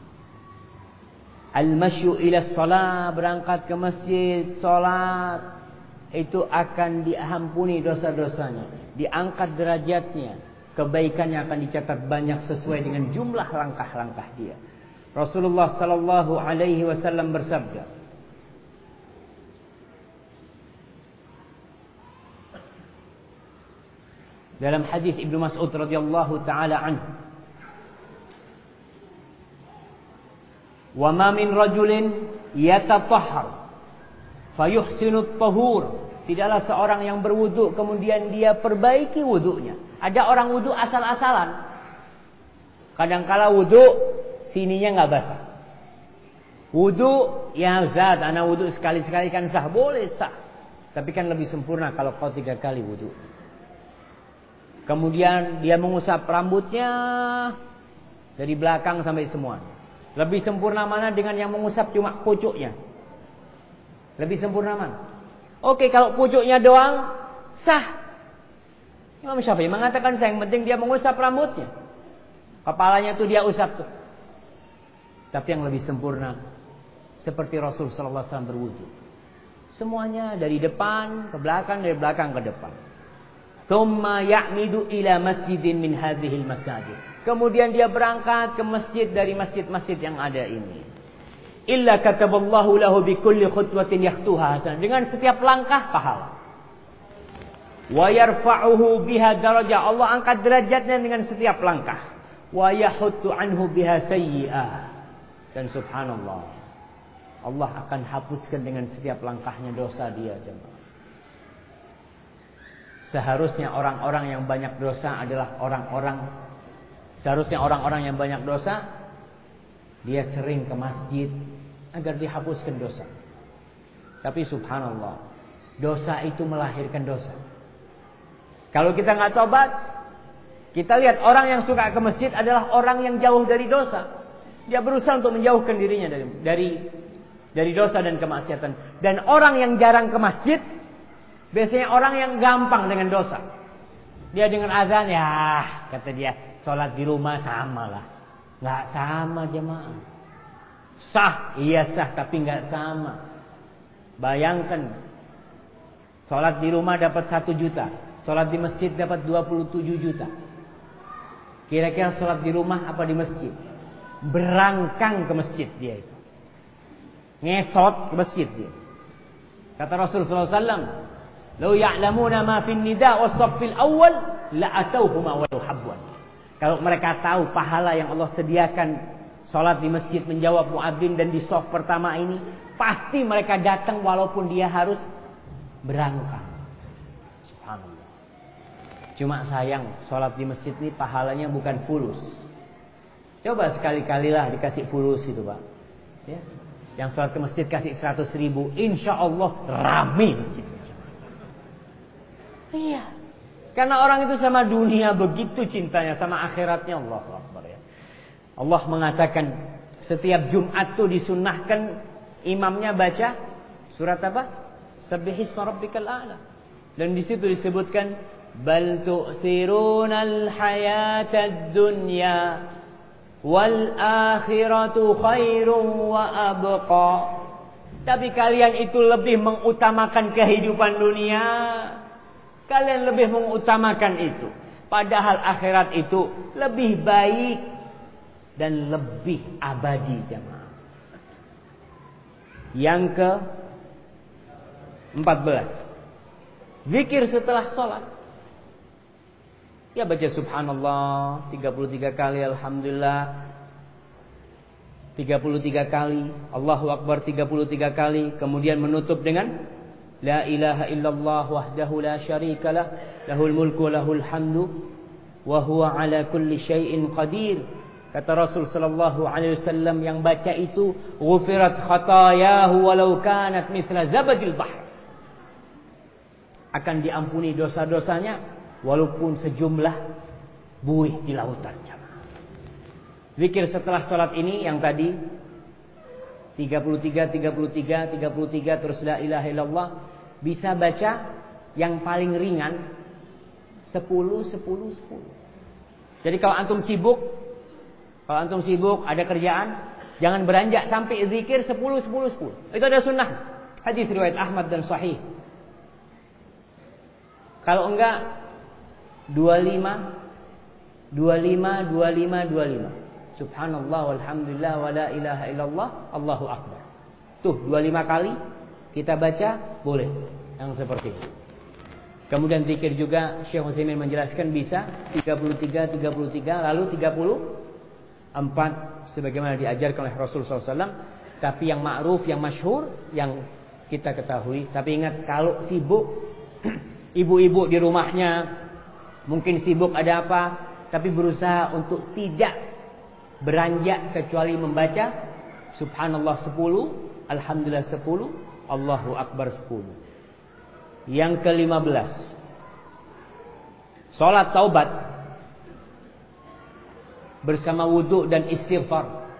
Al-masyu ila shalah, berangkat ke masjid, salat, itu akan diampuni dosa-dosanya, diangkat derajatnya, kebaikannya akan dicatat banyak sesuai dengan jumlah langkah-langkah dia. Rasulullah sallallahu alaihi wasallam bersabda dalam hadis Ibnu Mas'ud radhiyallahu taala anhu, "Wa ma min rajulin yatatahhar fayuhsinu at-tahur." Tidaklah seorang yang berwudu kemudian dia perbaiki wudunya. Ada orang wudu asal-asalan. Kadang-kala wudu sininya enggak basah. Wudu ya zat, ana wudu sekali-sekali kan sah, boleh sah. Tapi kan lebih sempurna kalau kau tiga kali wudu. Kemudian dia mengusap rambutnya dari belakang sampai semua. Lebih sempurna mana dengan yang mengusap cuma pucuknya? Lebih sempurna mana? Oke, kalau pucuknya doang sah. Imam Syafi'i mengatakan yang penting dia mengusap rambutnya. Kepalanya tuh dia usap tuh. Tapi yang lebih sempurna, seperti Rasul sallallahu alaihi wasallam berwudu. Semuanya dari depan ke belakang, dari belakang ke depan. Tsumma ya'midu ila masjidin min hadhil masajid. Kemudian dia berangkat ke masjid dari masjid-masjid yang ada ini. Illa kataballahu lahu bi kulli khutwatin yakhtuha hasanah. Dengan setiap langkah pahala. Wa yarfa'uhu biha darajah. Allah angkat derajatnya dengan setiap langkah. Wa yahuttu anhu biha sayyi'ah. Dan subhanallah, Allah akan hapuskan dengan setiap langkahnya dosa dia, jemaah. Seharusnya orang-orang yang banyak dosa adalah orang-orang Seharusnya orang-orang yang banyak dosa, dia sering ke masjid agar dihapuskan dosa. Tapi subhanallah, dosa itu melahirkan dosa. Kalau kita nggak tobat, kita lihat orang yang suka ke masjid adalah orang yang jauh dari dosa. Dia berusaha untuk menjauhkan dirinya dari dari dari dosa dan kemaksiatan. Dan orang yang jarang ke masjid biasanya orang yang gampang dengan dosa. Dia dengan azan, ya kata dia, sholat di rumah sama lah. Nggak sama jemaah. Sah, iya sah, tapi nggak sama. Bayangkan, sholat di rumah dapat satu juta, sholat di masjid dapat dua puluh tujuh juta. Kira-kira sholat di rumah apa di masjid? Berangkang ke masjid dia itu. Ngesot ke masjid dia. Kata Rasul sallallahu alaihi wasallam, "Lau ya'lamuna ma fin nida' was-saffil awwal la atauhuma wa habwan." Kalau mereka tahu pahala yang Allah sediakan salat di masjid menjawab muadzin dan di shaf pertama ini, pasti mereka datang walaupun dia harus berangkang. Subhanallah. Cuma sayang, salat di masjid ini pahalanya bukan fulus. Coba sekali-kalilah dikasih fulus itu, Pak. Ya. Yang sholat ke masjid kasih seratus ribu, insya Allah rame masjid. Iya. Karena orang itu sama dunia begitu cintanya, sama akhiratnya. Allahu Akbar ya. Allah mengatakan setiap Jumat tuh disunnahkan imamnya baca surat apa? Sabbihisma rabbikal a'la. Dan di situ disebutkan bal tu'thirunal hayatad dunya wal akhiratu khairun wa abqa. Tapi kalian itu lebih mengutamakan kehidupan dunia. Kalian lebih mengutamakan itu. Padahal akhirat itu lebih baik dan lebih abadi, jemaah. Yang ke empat belas, zikir setelah sholat. Ya baca subhanallah tiga puluh tiga kali, alhamdulillah tiga puluh tiga kali, Allahu Akbar tiga puluh tiga kali, kemudian menutup dengan la ilaha illallah wahdahu la syarikalah lahul mulku wa lahul hamdu wa huwa ala kulli syai'in qadir. Kata Rasul sallallahu alaihi wasallam, yang baca itu ghufirat khatayahu walau kanat mithla zabadil bahr. Akan diampuni dosa-dosanya walaupun sejumlah buih di lautan. Zikir setelah salat ini yang tadi tiga puluh tiga, tiga puluh tiga, tiga puluh tiga terus la ilaha illallah, bisa baca yang paling ringan sepuluh, sepuluh, sepuluh. Jadi kalau antum sibuk, kalau antum sibuk ada kerjaan, jangan beranjak sampai zikir sepuluh, sepuluh, sepuluh. Itu ada sunnah. Hadis riwayat Ahmad dan sahih. Kalau enggak dua puluh lima, dua puluh lima, dua puluh lima, dua puluh lima. Subhanallah walhamdulillah wa la ilaha illallah Allahu Akbar. Tuh dua puluh lima kali kita baca boleh yang seperti itu. Kemudian zikir juga Syekh Utsaimin menjelaskan bisa tiga puluh tiga, tiga puluh tiga, lalu tiga puluh empat sebagaimana diajarkan oleh Rasul sallallahu alaihi wasallam. Tapi yang ma'ruf, yang masyhur, yang kita ketahui. Tapi ingat, kalau sibuk, ibu-ibu di rumahnya mungkin sibuk ada apa, tapi berusaha untuk tidak beranjak kecuali membaca subhanallah sepuluh, alhamdulillah sepuluh, Allahu Akbar sepuluh. Yang ke lima belas, salat taubat bersama wudu dan istighfar.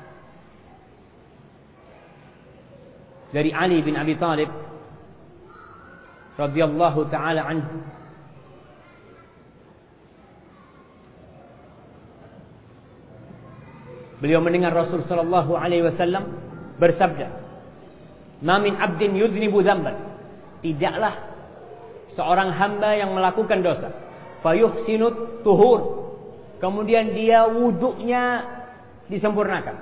Dari Ali bin Abi Thalib radhiyallahu taala anhu, beliau mendengar Rasul sallallahu alaihi wasallam bersabda, Ma min 'abdin yudhnibu dzamban. Tidaklah seorang hamba yang melakukan dosa, fayuhsinut tuhur, kemudian dia wudunya disempurnakan.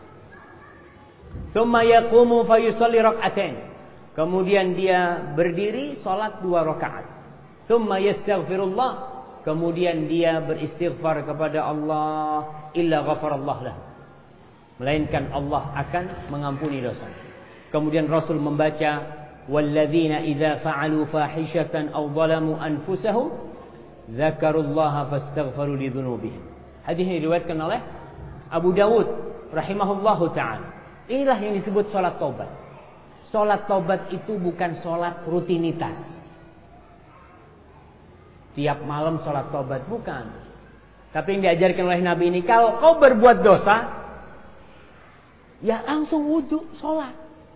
Tsumma yaqumu fayusalli rak'atain. Kemudian dia berdiri salat dua rakaat. Tsumma yastaghfirullah, kemudian dia beristighfar kepada Allah, illa ghafarallahu lahu. Melainkan Allah akan mengampuni dosa. Kemudian Rasul membaca, walladzina idza fa'alu fahishatan aw zalamu anfusahum dzakarullaha fastaghfiru lidzunubihim. Hadis ini diriwayatkan oleh Abu Dawud rahimahullahu taala. Inilah yang disebut salat taubat. Salat taubat itu bukan salat rutinitas. Tiap malam salat taubat, bukan. Tapi yang diajarkan oleh Nabi ini, kalau kau berbuat dosa, ya langsung wudu, salat.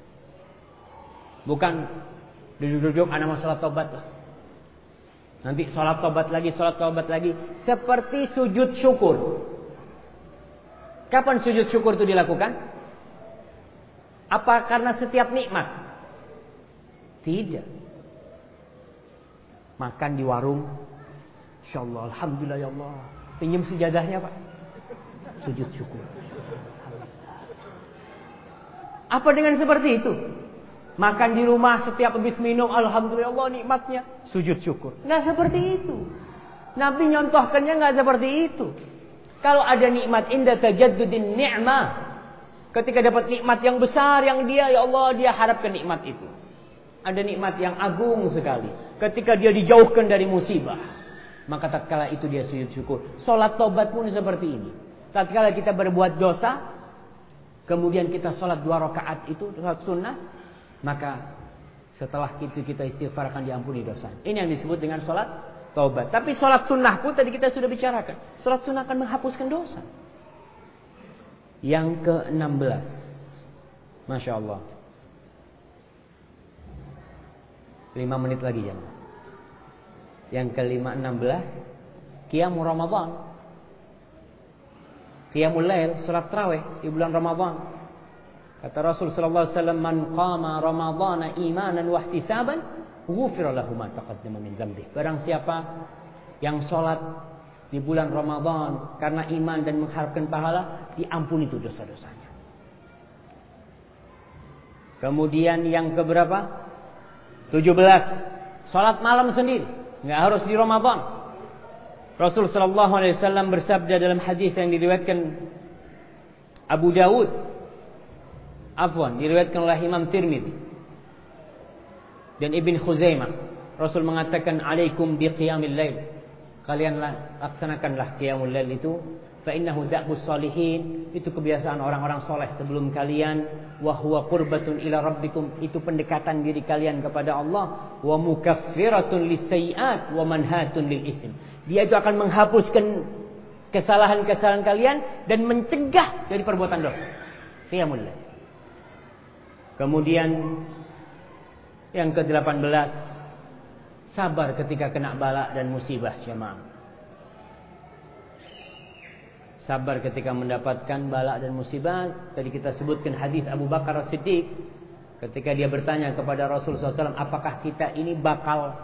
Bukan duduk-duduk anak mau salat taubat lah. Nanti salat taubat lagi, salat taubat lagi. Seperti sujud syukur. Kapan sujud syukur itu dilakukan? Apa karena setiap nikmat? Tidak. Makan di warung, insyaallah, alhamdulillah ya Allah. Pinjam sejadahnya Pak. Sujud syukur. Apa dengan seperti itu? Makan di rumah setiap habis minum, alhamdulillah Allah nikmatnya, sujud syukur. Nggak seperti itu. Nabi nyontohkannya nggak seperti itu. Kalau ada nikmat inda tajaddudin ni'mah, ketika dapat nikmat yang besar yang dia, ya Allah, dia harapkan nikmat itu. Ada nikmat yang agung sekali. Ketika dia dijauhkan dari musibah, maka tatkala itu dia sujud syukur. Salat taubat pun seperti ini. Tatkala kita berbuat dosa, kemudian kita salat dua rakaat itu salat sunnah, maka setelah itu kita istighfar akan diampuni dosa. Ini yang disebut dengan salat taubat. Tapi salat sunnah pun tadi kita sudah bicarakan. Salat sunnah akan menghapuskan dosa. Yang ke enam belas, Masya Allah, lima menit lagi jam. Yang kelima enam belas, Qiyamul Ramadan, Qiyamul Lail, salat tarawih di bulan Ramadan. Kata Rasul sallallahu alaihi wasallam, man qama Ramadhana imanan wa ihtisaban, ghufira lahu ma taqaddama min dzambi. Barang siapa yang salat di bulan Ramadan karena iman dan mengharapkan pahala, diampuni itu dosa-dosanya. Kemudian yang keberapa? tujuh belas, salat malam sendiri, nggak harus di Ramadan. Rasul sallallahu alaihi wasallam bersabda dalam hadis yang diriwayatkan Abu Dawud, afwan, diriwayatkan oleh Imam Tirmidzi dan Ibn Khuzaimah. Rasul mengatakan, alaikum biqiyamil lail, kalian laksanakanlah qiyamul lail itu, fa innahu da'bus salihin, itu kebiasaan orang-orang soleh sebelum kalian, wa huwa qurbatun ila rabbikum, itu pendekatan diri kalian kepada Allah, wa mukaffiratun lisayyi'at wa manhatun lil itsm, dia itu akan menghapuskan kesalahan-kesalahan kalian dan mencegah dari perbuatan dosa. Qiyamul lail. Kemudian yang ke delapan belas, sabar ketika kena bala dan musibah, jemaah. Sabar ketika mendapatkan bala dan musibah. Tadi kita sebutkan hadis Abu Bakar As-Siddiq ketika dia bertanya kepada Rasul sallallahu alaihi wasallam, apakah kita ini bakal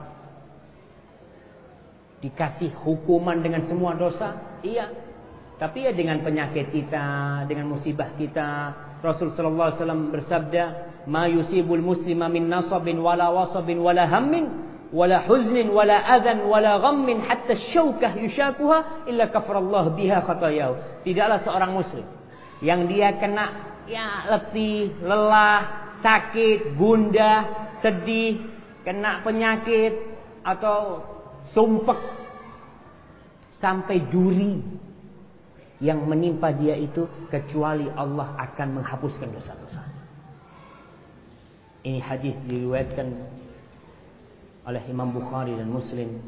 dikasih hukuman dengan semua dosa? Iya. Tapi ya dengan penyakit kita, dengan musibah kita. Rasul sallallahu alaihi wasallam bersabda, ma yusibul muslima min nasabin wala wasabin wala hammin wala huznin wala adhan wala ghammin hatta syaukah yushakuha illa kafarallahu biha khatayahu. Tidaklah seorang muslim yang dia kena ya letih, lelah, sakit, gundah, sedih, kena penyakit atau sumpek sampai duri yang menimpa dia itu, kecuali Allah akan menghapuskan dosa-dosa. Ini hadis diriwayatkan oleh Imam Bukhari dan Muslim.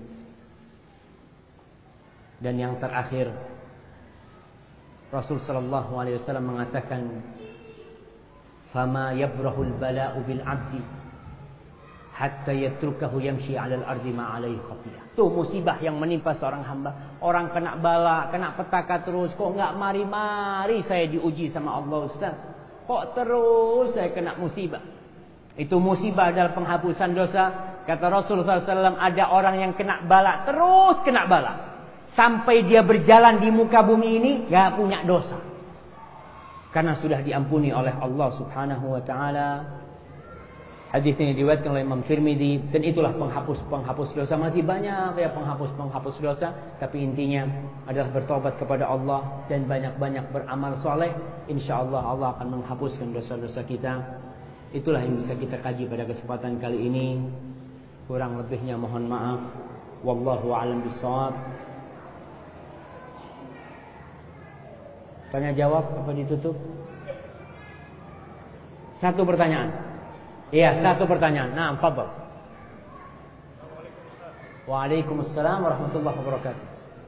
Dan yang terakhir, Rasul sallallahu alaihi wasallam mengatakan, "Fama yabrahul bala'u bil 'abdi hatta yatrukahu yamshi 'alal ardi ma 'alaihi khati'ah." Tuh musibah yang menimpa seorang hamba. Orang kena bala, kena petaka terus, kok enggak mari-mari saya diuji sama Allah, Ustaz? Kok terus saya kena musibah? Itu musibah adalah penghapusan dosa. Kata Rasulullah shallallahu alaihi wasallam, ada orang yang kena bala, terus kena bala, sampai dia berjalan di muka bumi ini gak punya dosa, karena sudah diampuni oleh Allah subhanahu wa ta'ala. Hadis ini diriwayatkan oleh Imam Tirmidzi. Dan itulah penghapus-penghapus dosa. Masih banyak ya penghapus-penghapus dosa. Tapi intinya adalah bertobat kepada Allah dan banyak-banyak beramal soleh. InsyaAllah Allah akan menghapuskan dosa-dosa kita. Itulah yang bisa kita kaji pada kesempatan kali ini. Kurang lebihnya mohon maaf. Wallahu a'lam bishawab. Tanya jawab apa ditutup? Satu pertanyaan. Iya, satu pertanyaan. Nah, fadhal. Waalaikumsalam warahmatullahi wabarakatuh.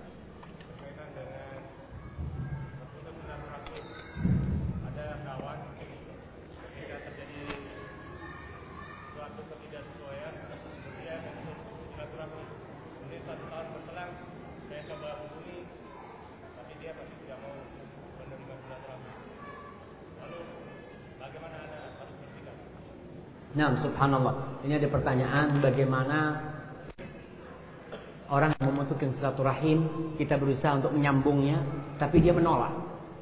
Ada kawan ketika terjadi suatu ketidaksesuaian, dia untuk silaturahmi. Jadi satu tahun berselang, saya coba hubungi, tapi dia masih tidak mau menerima silaturahmi. Lalu bagaimana Anda harus bersikap? Nah, subhanallah. Ini ada pertanyaan, bagaimana orang yang memutuskan silaturahim, kita berusaha untuk menyambungnya, tapi dia menolak.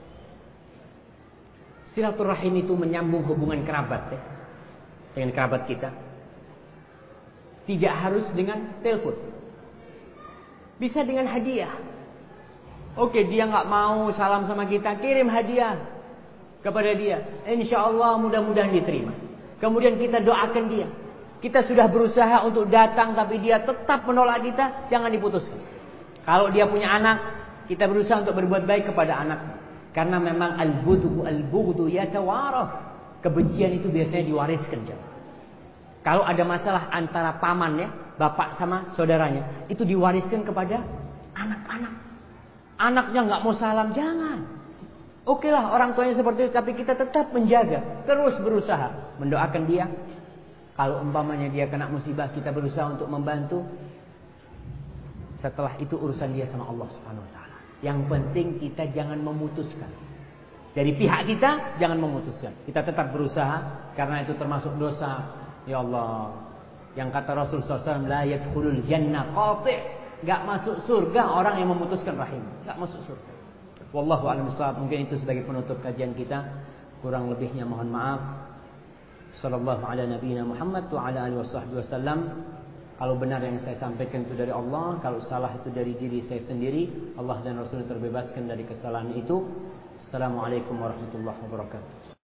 Silaturahim itu menyambung hubungan kerabat ya, dengan kerabat kita. Tidak harus dengan telepon, bisa dengan hadiah. Oke, dia nggak mau salam sama kita, kirim hadiah kepada dia. Insya Allah mudah-mudahan diterima. Kemudian kita doakan dia. Kita sudah berusaha untuk datang, tapi dia tetap menolak kita. Jangan diputuskan. Kalau dia punya anak, kita berusaha untuk berbuat baik kepada anak. Karena memang al-budu al-bughdu yatawaraf. Kebencian itu biasanya diwariskan. Kalau ada masalah antara paman ya, bapak sama saudaranya, itu diwariskan kepada anak-anak. Anaknya nggak mau salam, jangan. Oke lah orang tuanya seperti itu, tapi kita tetap menjaga, terus berusaha mendoakan dia. Kalau umpamanya dia kena musibah, kita berusaha untuk membantu. Setelah itu urusan dia sama Allah Subhanahu Wa Taala. Yang penting kita jangan memutuskan. Dari pihak kita jangan memutuskan. Kita tetap berusaha, karena itu termasuk dosa. Ya Allah, yang kata Rasul sallallahu alaihi wasallam, la yadkhulul jannah qati', gak masuk surga orang yang memutuskan rahim, gak masuk surga. Wallahu a'lam bishawab. Mungkin itu sebagai penutup kajian kita. Kurang lebihnya mohon maaf. Sallallahu ala nabiyina Muhammad wa ala alihi wasallam. Kalau benar yang saya sampaikan itu dari Allah, kalau salah itu dari diri saya sendiri. Allah dan Rasul terbebaskan dari kesalahan itu. Assalamualaikum warahmatullahi wabarakatuh.